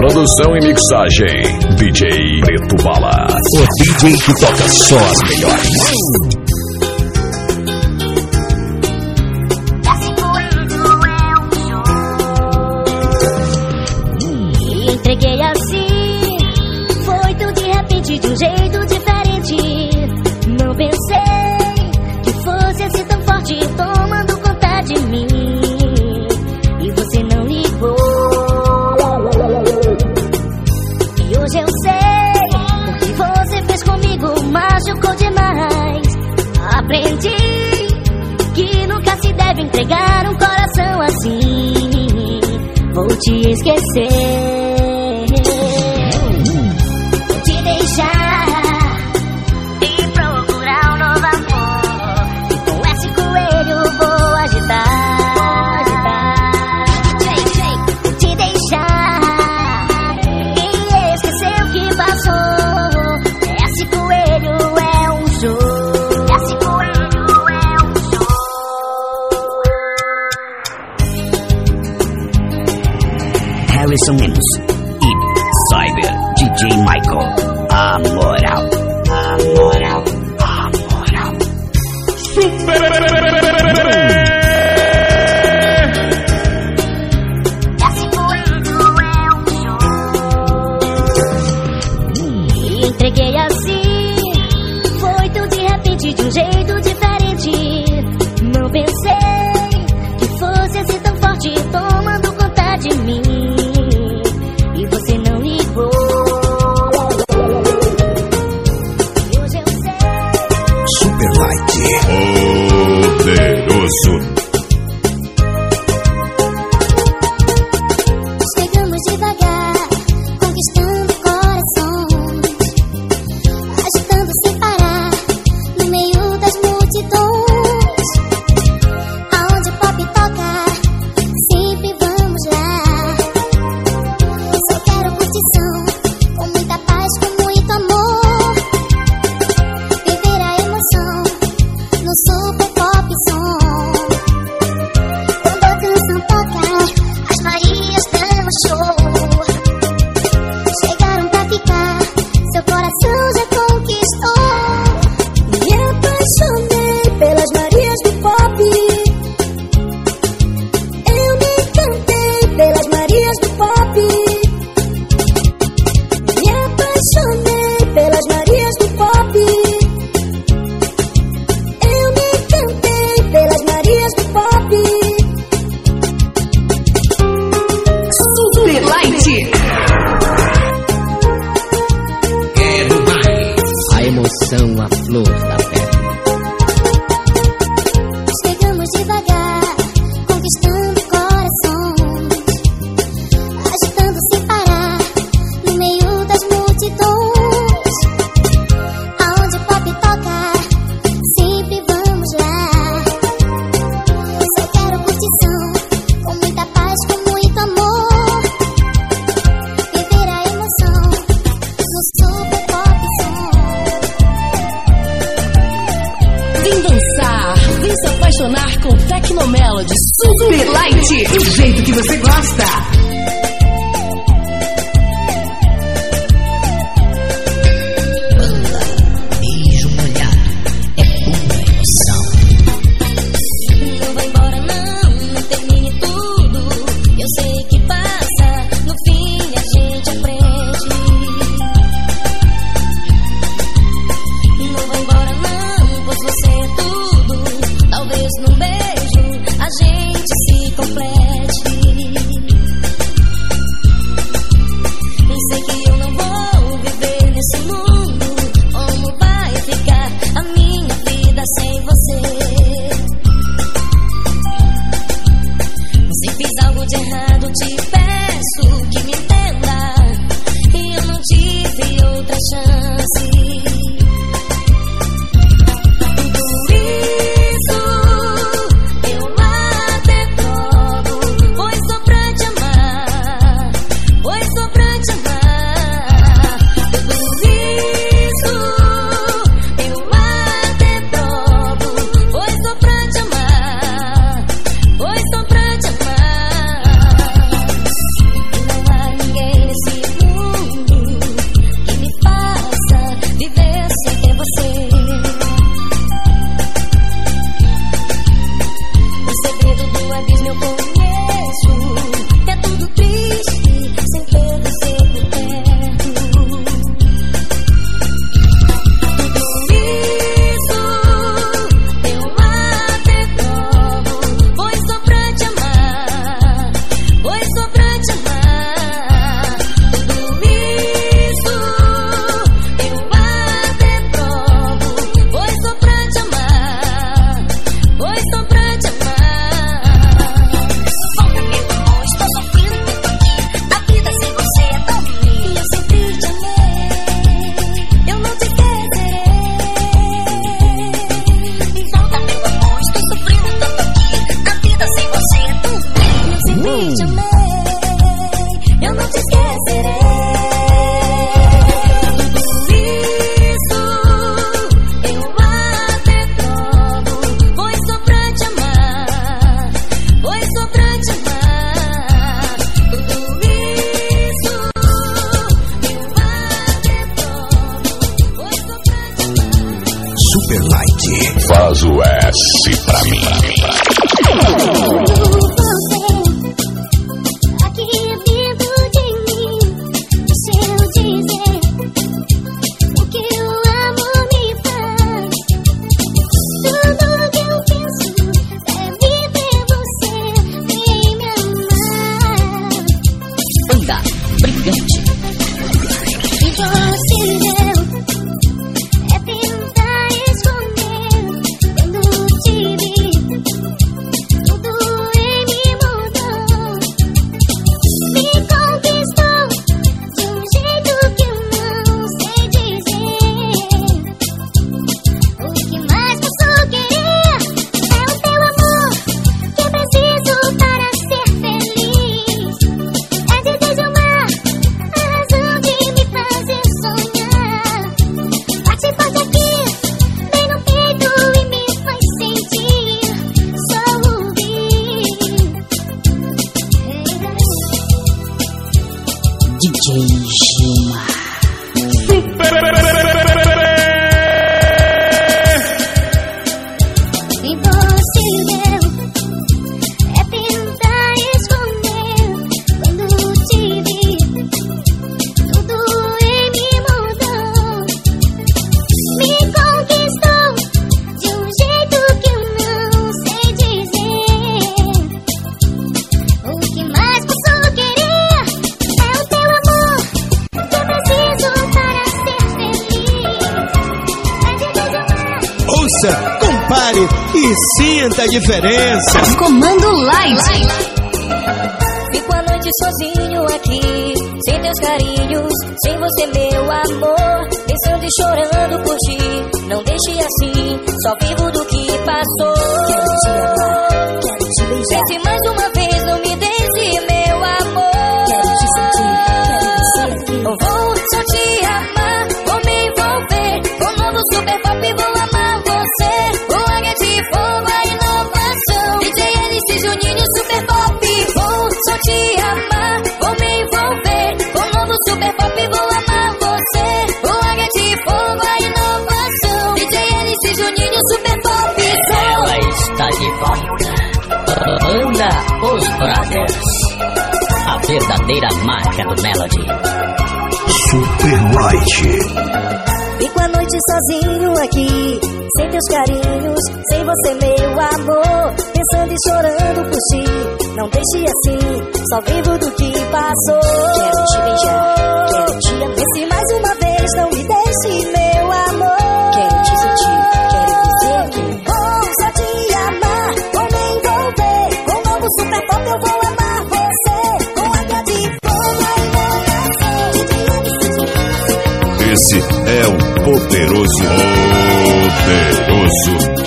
Produção e mixagem, D J Preto Balas. O D J que toca só as melhores. E entreguei assim, foi tudo de repente, de um jeito diferente. Não pensei que fosse assim tão forte, tomando conta de mim. E você não ligou. E hoje eu sei o que você fez comigo, machucou demais. Aprendi que nunca se deve entregar um coração assim. Vou te esquecer, vou te deixar e procurar um novo amor. E com esse coelho vou agitar, agitar. Vou te deixar e esquecer o que passou. Esse coelho é um show, esse coelho é um show. Harrison Lemos e Cyber D J Michael. A moral, a moral, a moral. Esse coelho é um show. E entreguei assim, foi tudo de repente, de um jeito diferente. Não pensei que fosse assim tão forte, tomando conta de mim. E você não ligou. E hoje eu sei. Super Light. Poderoso. Chegamos devagar, conquistando corações, agitando sem parar, no meio das multidões. Aonde o pop toca, sempre vamos lá. Só quero curtição, com muita paz, com muito amor. Viver a emoção no super pop som. Quando a canção toca, as Marias dão show. Chegaram pra ficar, seu coração já conquistou. Me apaixonei pelas Marias do pop. Eu me encantei pelas Marias do pop. Me apaixonei pelas Marias do pop. Eu me encantei pelas Marias do pop. Super Light. Quero mais. A emoção, a flor da pele. Chegamos devagar, conquistando corações, agitando sem parar, no meio das multidões. Aonde o pop toca, sempre vamos lá. Só quero curtição, com muita paz, com muito amor. Viver a emoção no super pop som. Vem dançar, vem se apaixonar com Tecnomelody Super Light, do jeito que você gosta. Beijo molhado é pura emoção. Não vai embora não, não termine tudo. Eu sei que passa, no fim a gente aprende. Não vai embora não, pois você é tudo. Talvez num beijo a gente se complete. brilhante. E você me deu é tentar esconder. Quando te vi, tudo em mim mudou. Me conquistou de um jeito que eu não sei dizer. O que mais posso querer é o teu amor, que eu preciso para ser feliz. É de desumar a razão de me fazer sonhar. Bate forte aqui, bem no peito e me faz sentir. Só ouvir D J Gilmar. e você deu é tentar esconder. Quando te vi, tudo em mim mudou. Me conquistou de um jeito que eu não sei dizer. O que mais posso querer é o teu amor, que eu preciso para ser feliz. É de desumar. Ouça, compare e sinta a diferença. Comando Light. Fico a noite sozinho aqui, sem teus carinhos, sem você, meu amor. Pensando e chorando por ti, não deixe assim, só vivo do que passou. Quero te amar, quero te beijar. Pense mais uma vez, não me deixe, meu amor. Quero te sentir, quero você aqui. Eu vou só te amar, vou me envolver com um novo super pop e vou amar você. O Águia de Fogo, a inovação. D J N C Juninho, super pop. Vou só te amar, vou me envolver com um novo super pop e vou amar você. O Águia de Fogo, a inovação. D J N C Juninho, super pop. Ela está de volta. Banda Os Brothers, a verdadeira marca do Melody. Super Light. Fico a noite sozinho aqui, sem teus carinhos, sem você, meu amor. Pensando e chorando por ti, não deixe assim, só vivo do que passou. Quero te beijar, quero te amar. Pense mais uma vez, não me deixe, meu amor. Quero te sentir, quero você aqui. Vou só te amar, vou me envolver com um novo super pop, eu vou amar você. Com Águia de Fogo, a inovação. Esse é o poderoso, poderoso.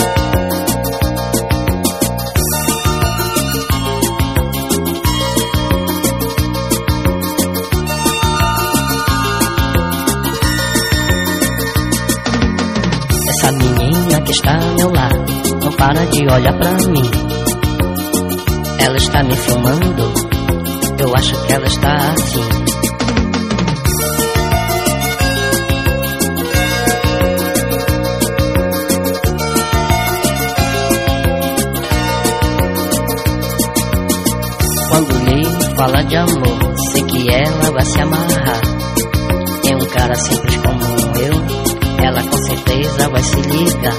Essa menina que está ao meu lado não para de olhar pra mim. Ela está me filmando, eu acho que ela está afim. Quando lhe fala de amor, sei que ela vai se amarrar. Tem um cara simples como eu, ela com certeza vai se ligar.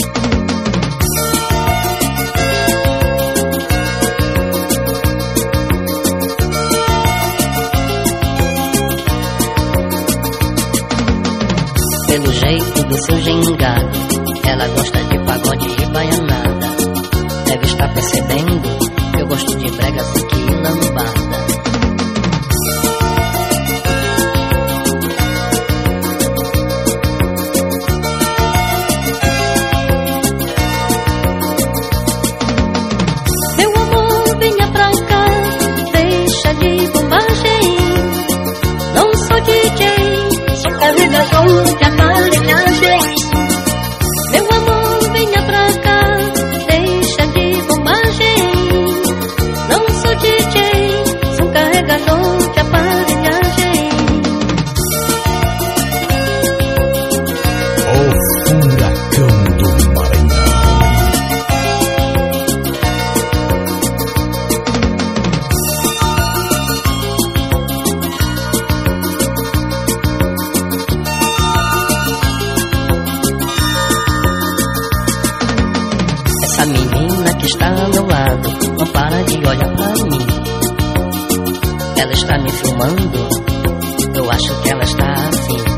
Pelo jeito do seu gingado, ela gosta de pagode e baianada. Deve estar percebendo, eu gosto de brega, fique e lambada. Meu amor, venha pra cá, deixa de bombagem. Não sou D J, sou carregador de aparelhagem. Meu amor, venha pra cá, deixa de bombagem. Não sou D J, sou carregador de aparelhagem. O furacão do Maranhão. Essa menina que está ao meu lado não para de olhar pra mim. Ela está me filmando, eu acho que ela está afim.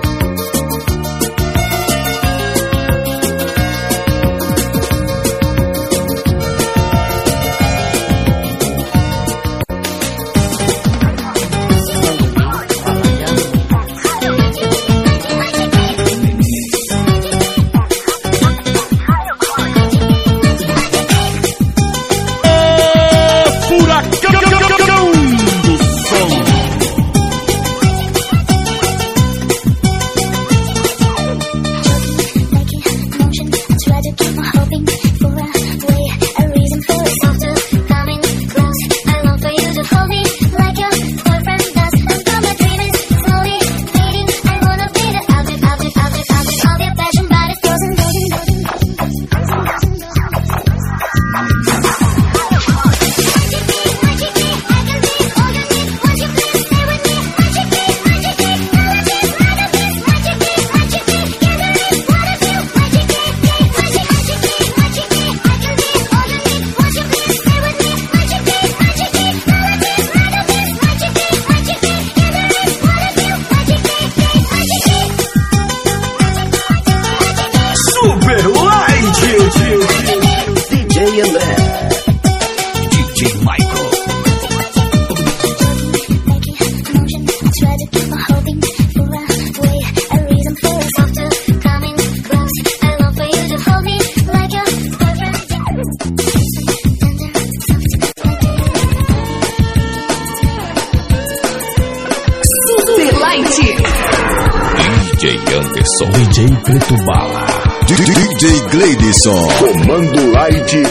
D J Preto Bala, D J Gleidson, Comando Light.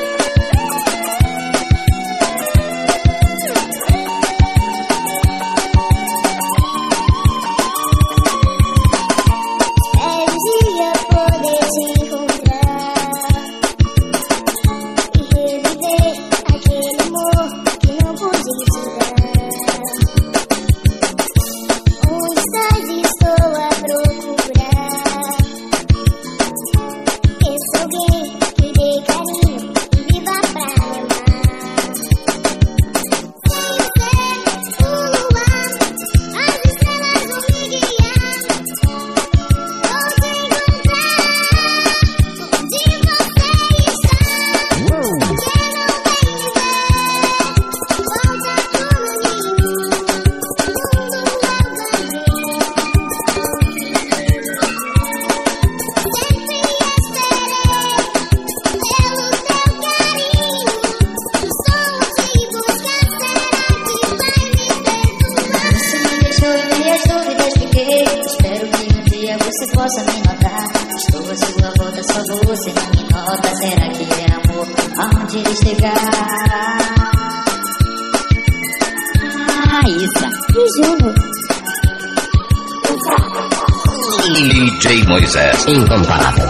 D J Moisés, incomparável.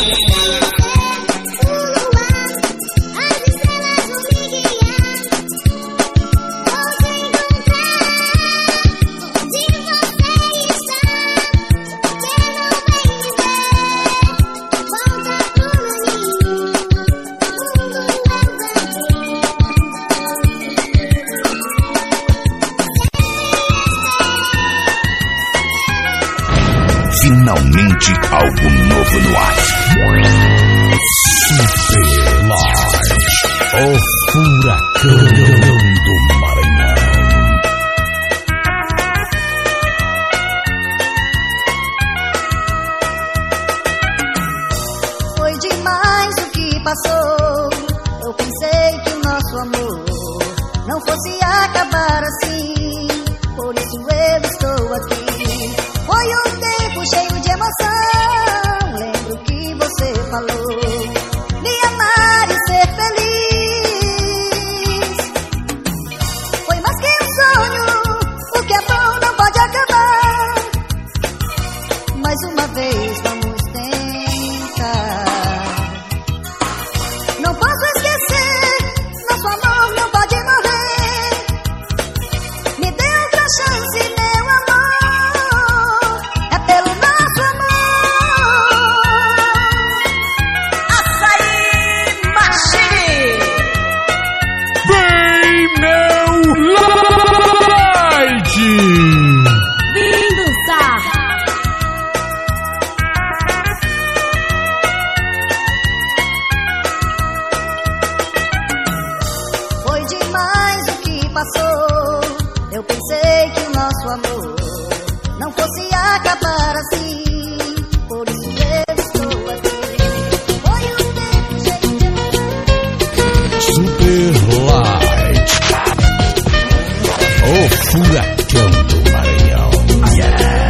Finalmente algo novo no ar. Super Light, o furacão do Maranhão. Foi demais o que passou. Eu pensei que o nosso amor não fosse acabar assim. Por isso eu estou aqui. Foi um tempo cheio de emoção. Lembro que você falou me amar e ser feliz. nosso amor não fosse acabar assim. Por isso eu estou aqui. Foi o teu jeito de amar. Super Light, o furacão do Maranhão. Yeah.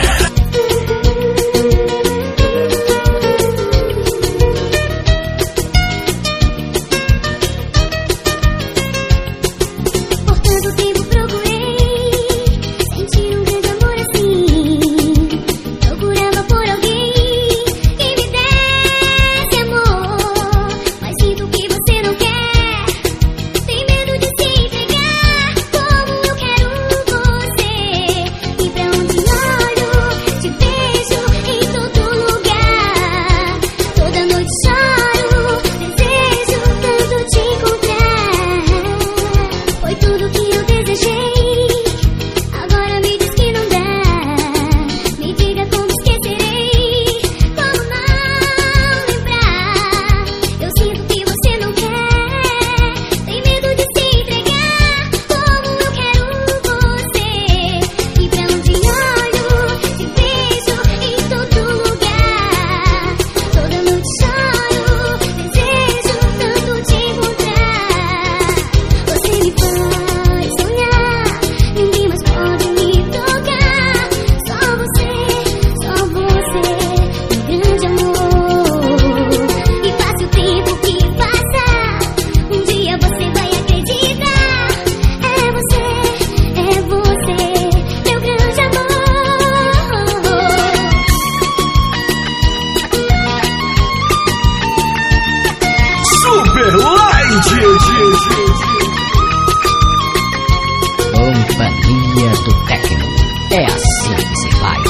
Companhia do Tecno. É assim que se faz.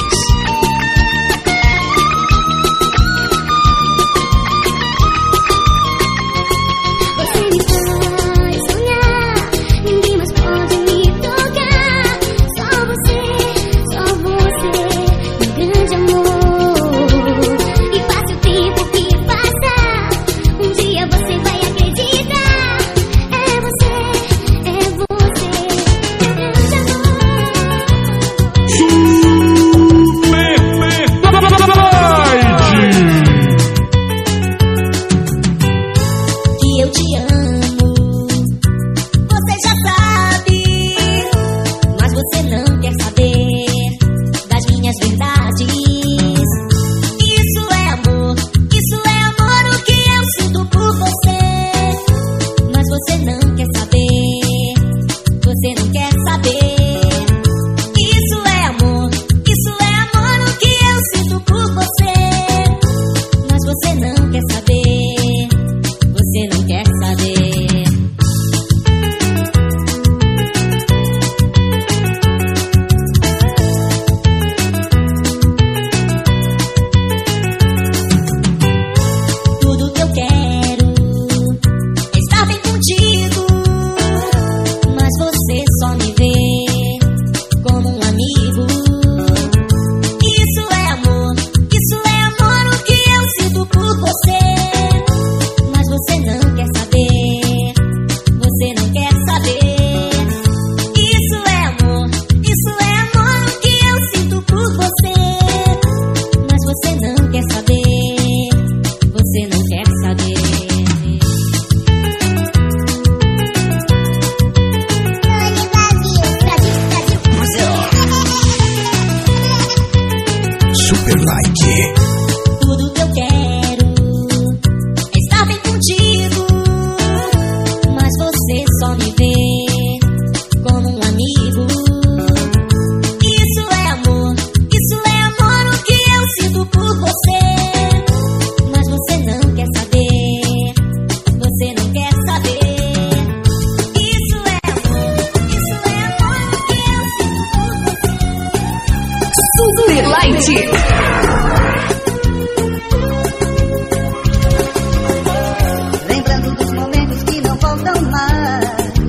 Lembrando dos momentos que não voltam mais,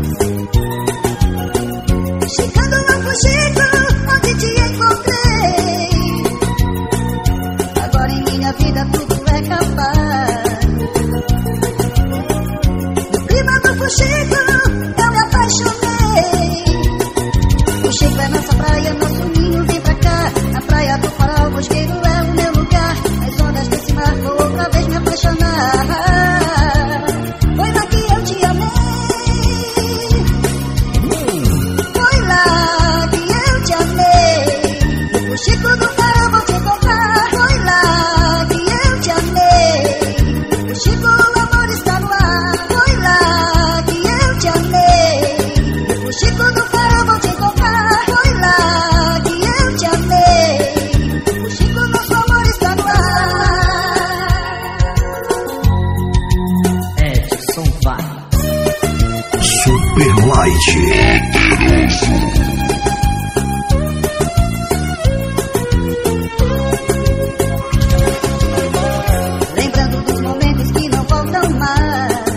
chegando ao Fuxico, onde te encontrei. Agora em minha vida tudo é capaz. No clima do Fuxico eu me apaixonei. Fuxico é nossa praia, nosso ninho, vem pra cá. A praia do Farol, Mosqueiro é o meu lugar. As ondas desse mar, vou outra vez me apaixonar. Foi lá que eu te amei. Foi lá que eu te amei. O Chico do Farol vou te encontrar. Foi lá que eu te amei. O Chico, o amor está no ar. Foi lá que eu te amei. O Chico do Farol vou te encontrar. Foi lá que eu te amei. O Chico, nosso amor está no ar. Edson vai. Super Light. Lembrando dos momentos que não voltam mais.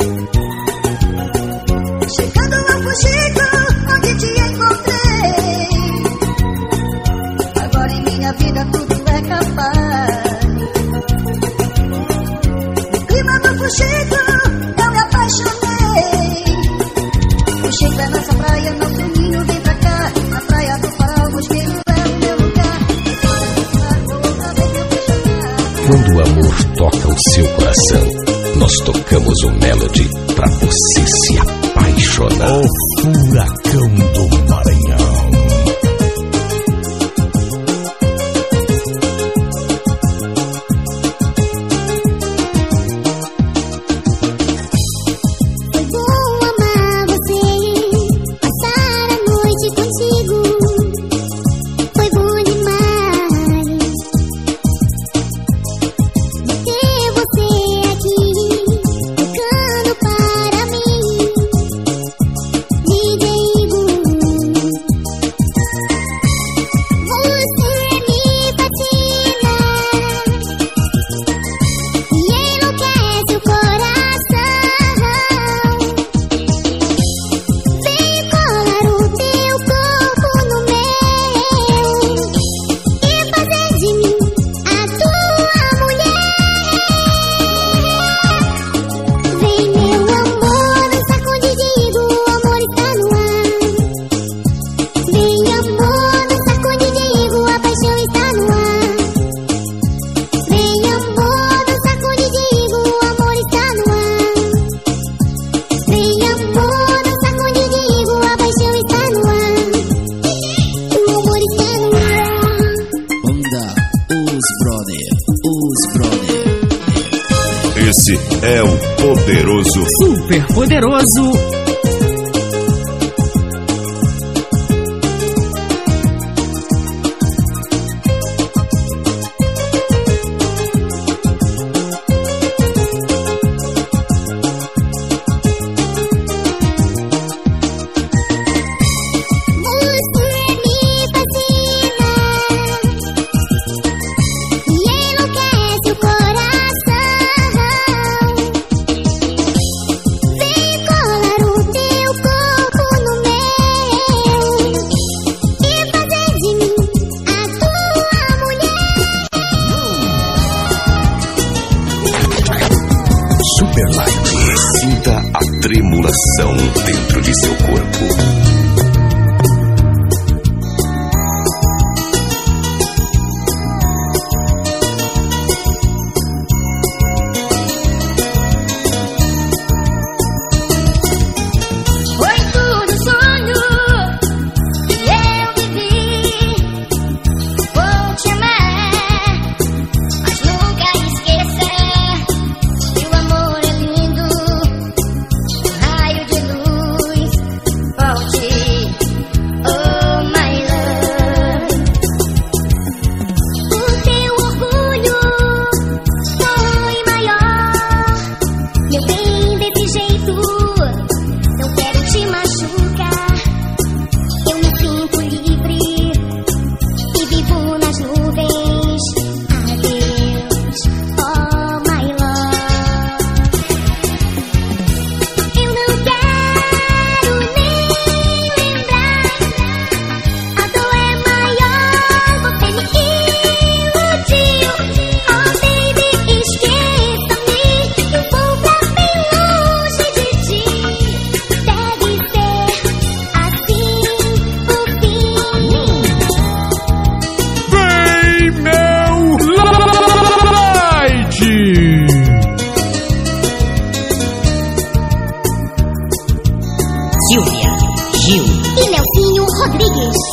Chegando lá pro Chico, onde te encontrei. Agora em minha vida tudo é capaz. No clima do Fuxico eu me apaixonei. O Chico é nossa praia, nosso ninho, vem pra cá. A praia do Farol, Mosqueiro é o meu lugar. Outra vez me apaixonar. Quando o amor toca o seu coração, nós tocamos o Melody pra você se apaixonar. O furacão do Maranhão. Foi bom amar você, passar a noite contigo. Foi bom demais ter você aqui, tocando para mim. D J Igor, você me fascina e enlouquece o coração. Vem colar o teu corpo no meu e fazer de mim a tua mulher. Vem, meu amor, dançar com D J Igor, o amor está no ar. Vem, amor, dançar com D J Igor, a paixão está no ar. Vem, amor, dançar com D J Igor, o amor está no ar. Vem, amor, dançar com D J Igor, a paixão está no ar. O amor está no ar. Banda Os Brother, Os Brother. Esse é o poderoso Super poderoso. Você me fascina e enlouquece o coração. Vem colar o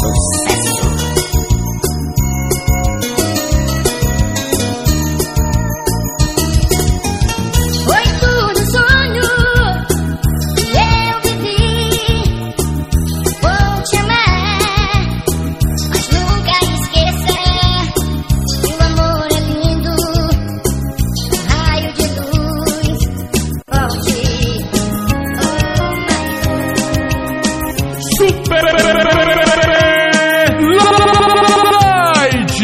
sucesso. Foi tudo sonho que eu vivi. Vou te amar, mas nunca esqueça que o amor é lindo, um raio de luz forte. Super Light,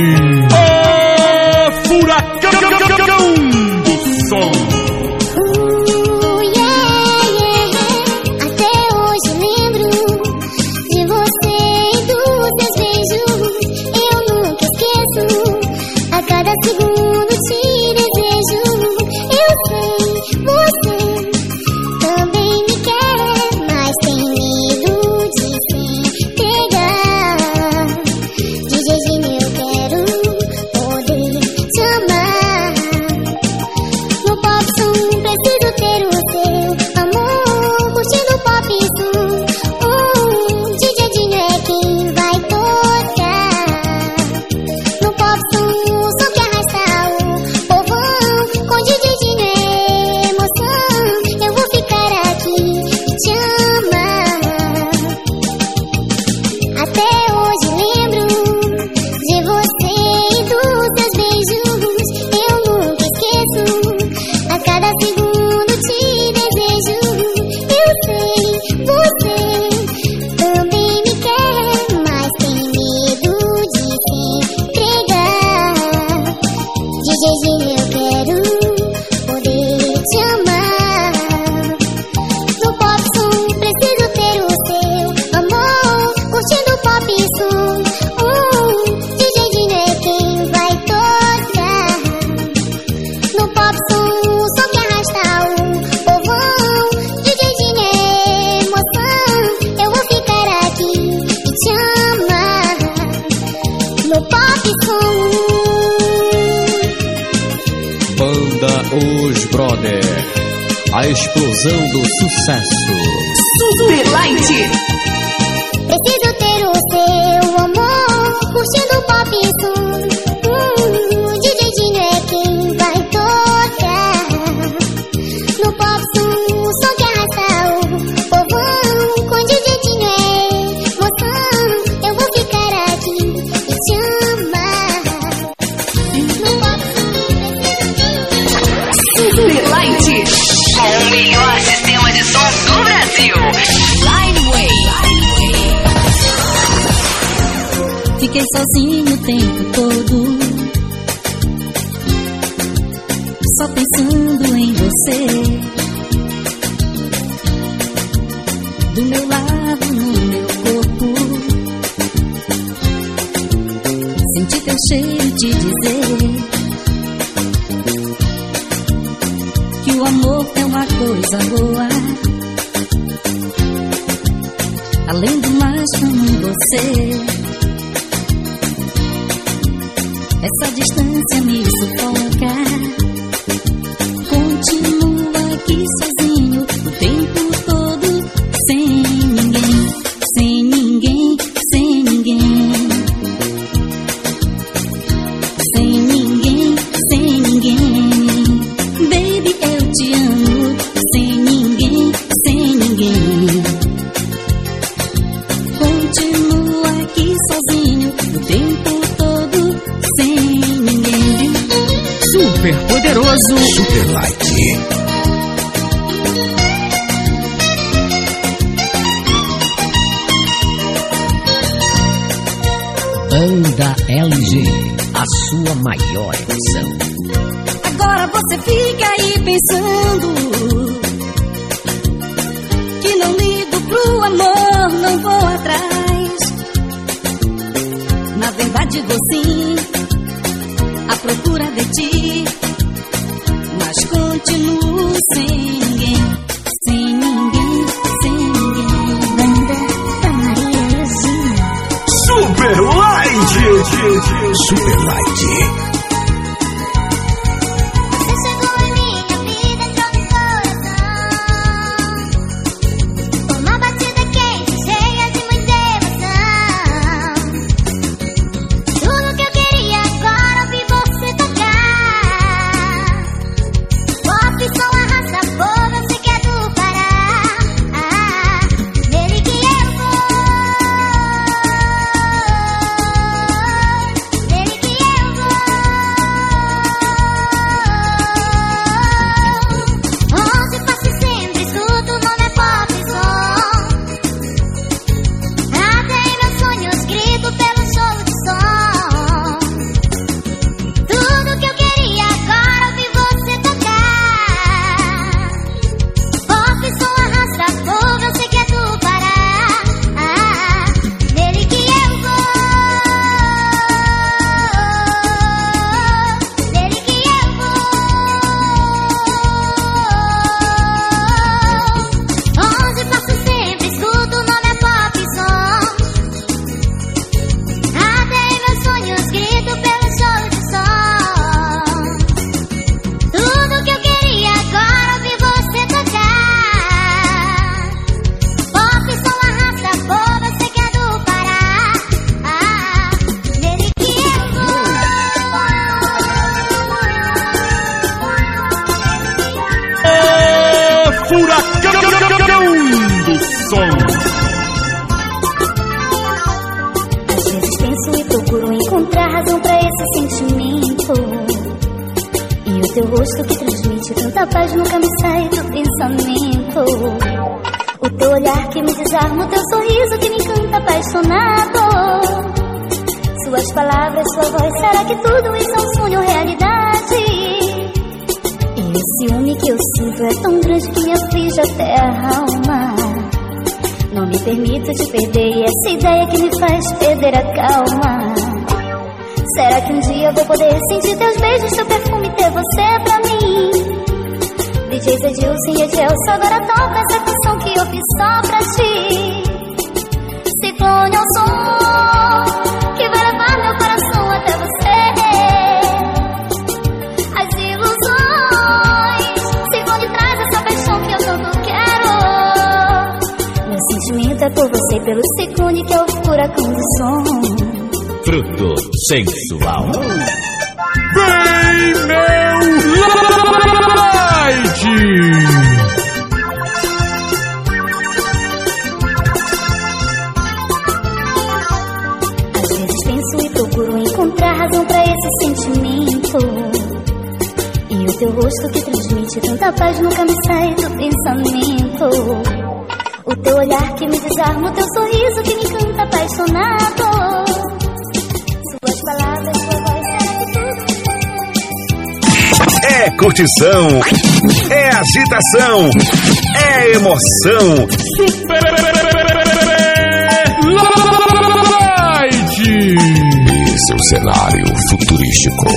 o furacão do som. Uh, yeah, yeah. Até hoje lembro de você e dos seus beijos. Eu nunca esqueço, a cada segundo te desejo. Eu sei, você também me quer, mas tem medo de se entregar. De jeitinho eu quero poder te amar. No pop som preciso ter o seu amor. Curtindo pop som, um D J Dinho é quem vai tocar. No pop som, o som que arrasta o povão. Com D J Dinho é emoção. Eu vou ficar aqui e te amar. Até hoje lembro de você e dos seus beijos. Eu nunca esqueço, a cada segundo te desejo. Eu sei, você também me quer, mas tem medo de se entregar. De jeitinho eu quero poder te amar. No pop som preciso ter o seu amor. Curtindo pop som, um D J Dinho é quem vai tocar. No pop som, o som que arrasta o povão. D J Dinho é emoção. Eu vou ficar aqui e te amar. No pop som. Banda Os Brother, a explosão do sucesso. Super Light. Preciso ter o seu amor. Curtindo pop som, um D J Dinho é quem vai tocar. No pop som, o som que arrasta o povão. Com D J Dinho é emoção. Eu vou ficar aqui e te amar. No pop som preciso ter Super Light. Com o melhor sistema de som do Brasil. Lineway. Fiquei sozinho o tempo todo, só pensando em você. Do meu lado, no meu corpo, senti teu cheiro te dizer que o amor é uma coisa boa. Além do mais, como você, essa distância me sufoca. Continuo aqui sozinho o tempo todo, sem ninguém, sem ninguém, sem ninguém, sem ninguém, sem ninguém. Baby, eu te amo, sem ninguém, sem ninguém. Continuo aqui sozinho o tempo todo, sem ninguém. Super poderoso. Super Light. Banda L G, a sua maior emoção. Agora você fica aí pensando que não ligo pro amor, não vou atrás. Na verdade vou sim à procura de ti, mas continuo sem ninguém, sem ninguém, sem ninguém. Banda da Mariazinha. Super Light. Super Light. Você chegou em minha vida, entrou no coração. Uma batida quente, cheia de muita emoção. penso e procuro encontrar razão pra esse sentimento. E o teu rosto que transmite tanta paz nunca me sai do pensamento. O teu olhar que me desarma, o teu sorriso que me encanta apaixonado. Suas palavras, sua voz, será que tudo isso é um sonho ou realidade? E o ciúme que eu sinto é tão grande que me aflige até a alma. Não me permito te perder e essa ideia que me faz perder a calma. Será que um dia eu vou poder sentir teus beijos, teu perfume, ter você pra mim? D J Edilson e Edelson agora toca essa canção que eu fiz só pra ti. Ciclone é o som que vai levar meu coração até você. As ilusões, ciclone traz essa paixão que eu tanto quero. Meu sentimento é por você, pelo ciclone que é o furacão do som. Fruto sensual. Vem, meu Light! Às vezes penso e procuro encontrar razão pra esse sentimento. E o teu rosto que transmite tanta paz nunca me sai do pensamento. O teu olhar que me desarma, o teu sorriso que me encanta apaixonado. Suas palavras, sua voz, será que tudo é curtição, é agitação, é emoção. Super Light! Esse é o cenário futurístico.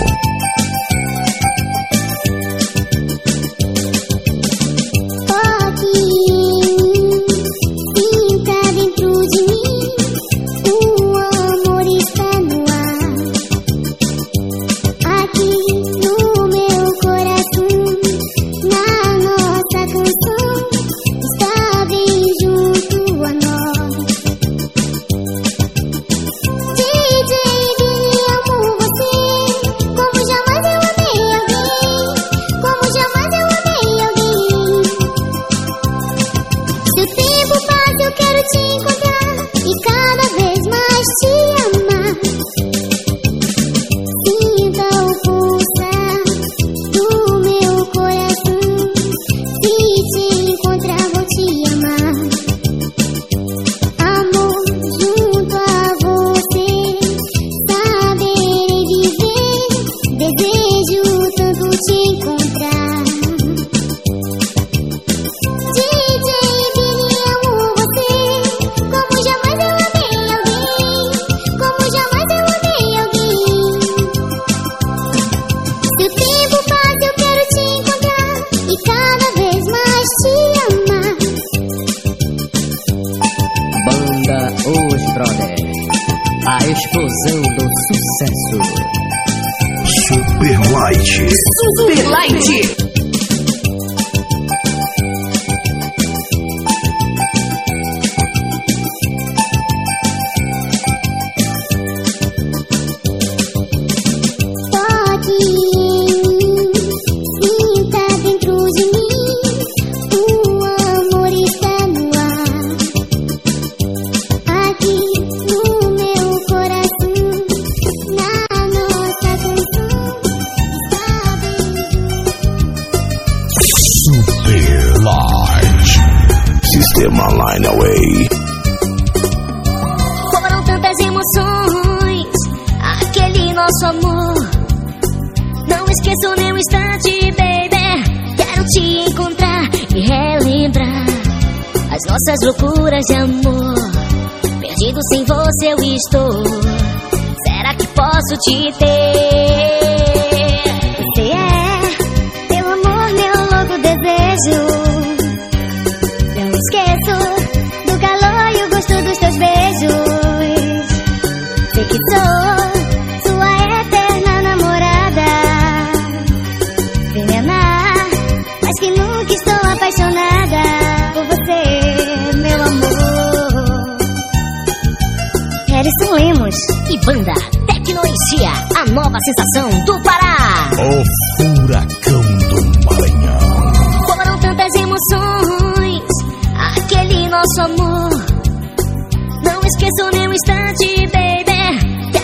Super Light. Super Light. Sistema Line Away. Foram tantas emoções, aquele nosso amor. Não esqueço nem um instante, baby. Quero te encontrar e relembrar as nossas loucuras de amor. Perdido sem você eu estou. Será que posso te ter? Você é meu amor, meu louco desejo. Esqueço do calor e o gosto dos teus beijos. Sei que sou sua eterna namorada. Vem me amar, mas que nunca estou apaixonada por você, meu amor. Harrison Lemos e banda Tecnoisia, a nova sensação do Pará. O furacão do Maranhão. Foram tantas emoções, aquele nosso amor. Não esqueço nem um instante, baby.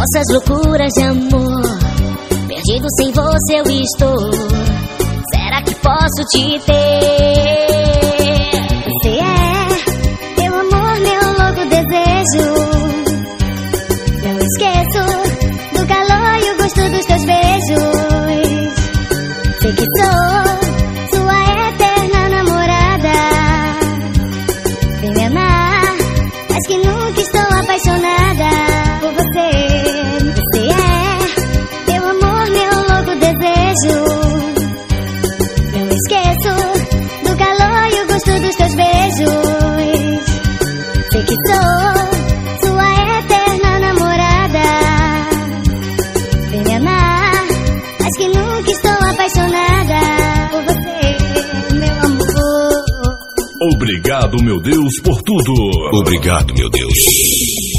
nossas loucuras de amor. Perdido sem você eu estou. Será que posso te ter? Você é meu amor, meu louco desejo. Não esqueço do calor e o gosto dos teus beijos. Sei que sou sua eterna namorada. Vem me amar, mas que nunca estou apaixonada por você. Você é meu amor, meu louco desejo. Não esqueço do calor e o gosto dos teus beijos. Sei que sou sua eterna namorada. Vem me amar, mas que nunca estou apaixonada por você, meu amor. Obrigado, meu Deus, por tudo. Obrigado, meu Deus.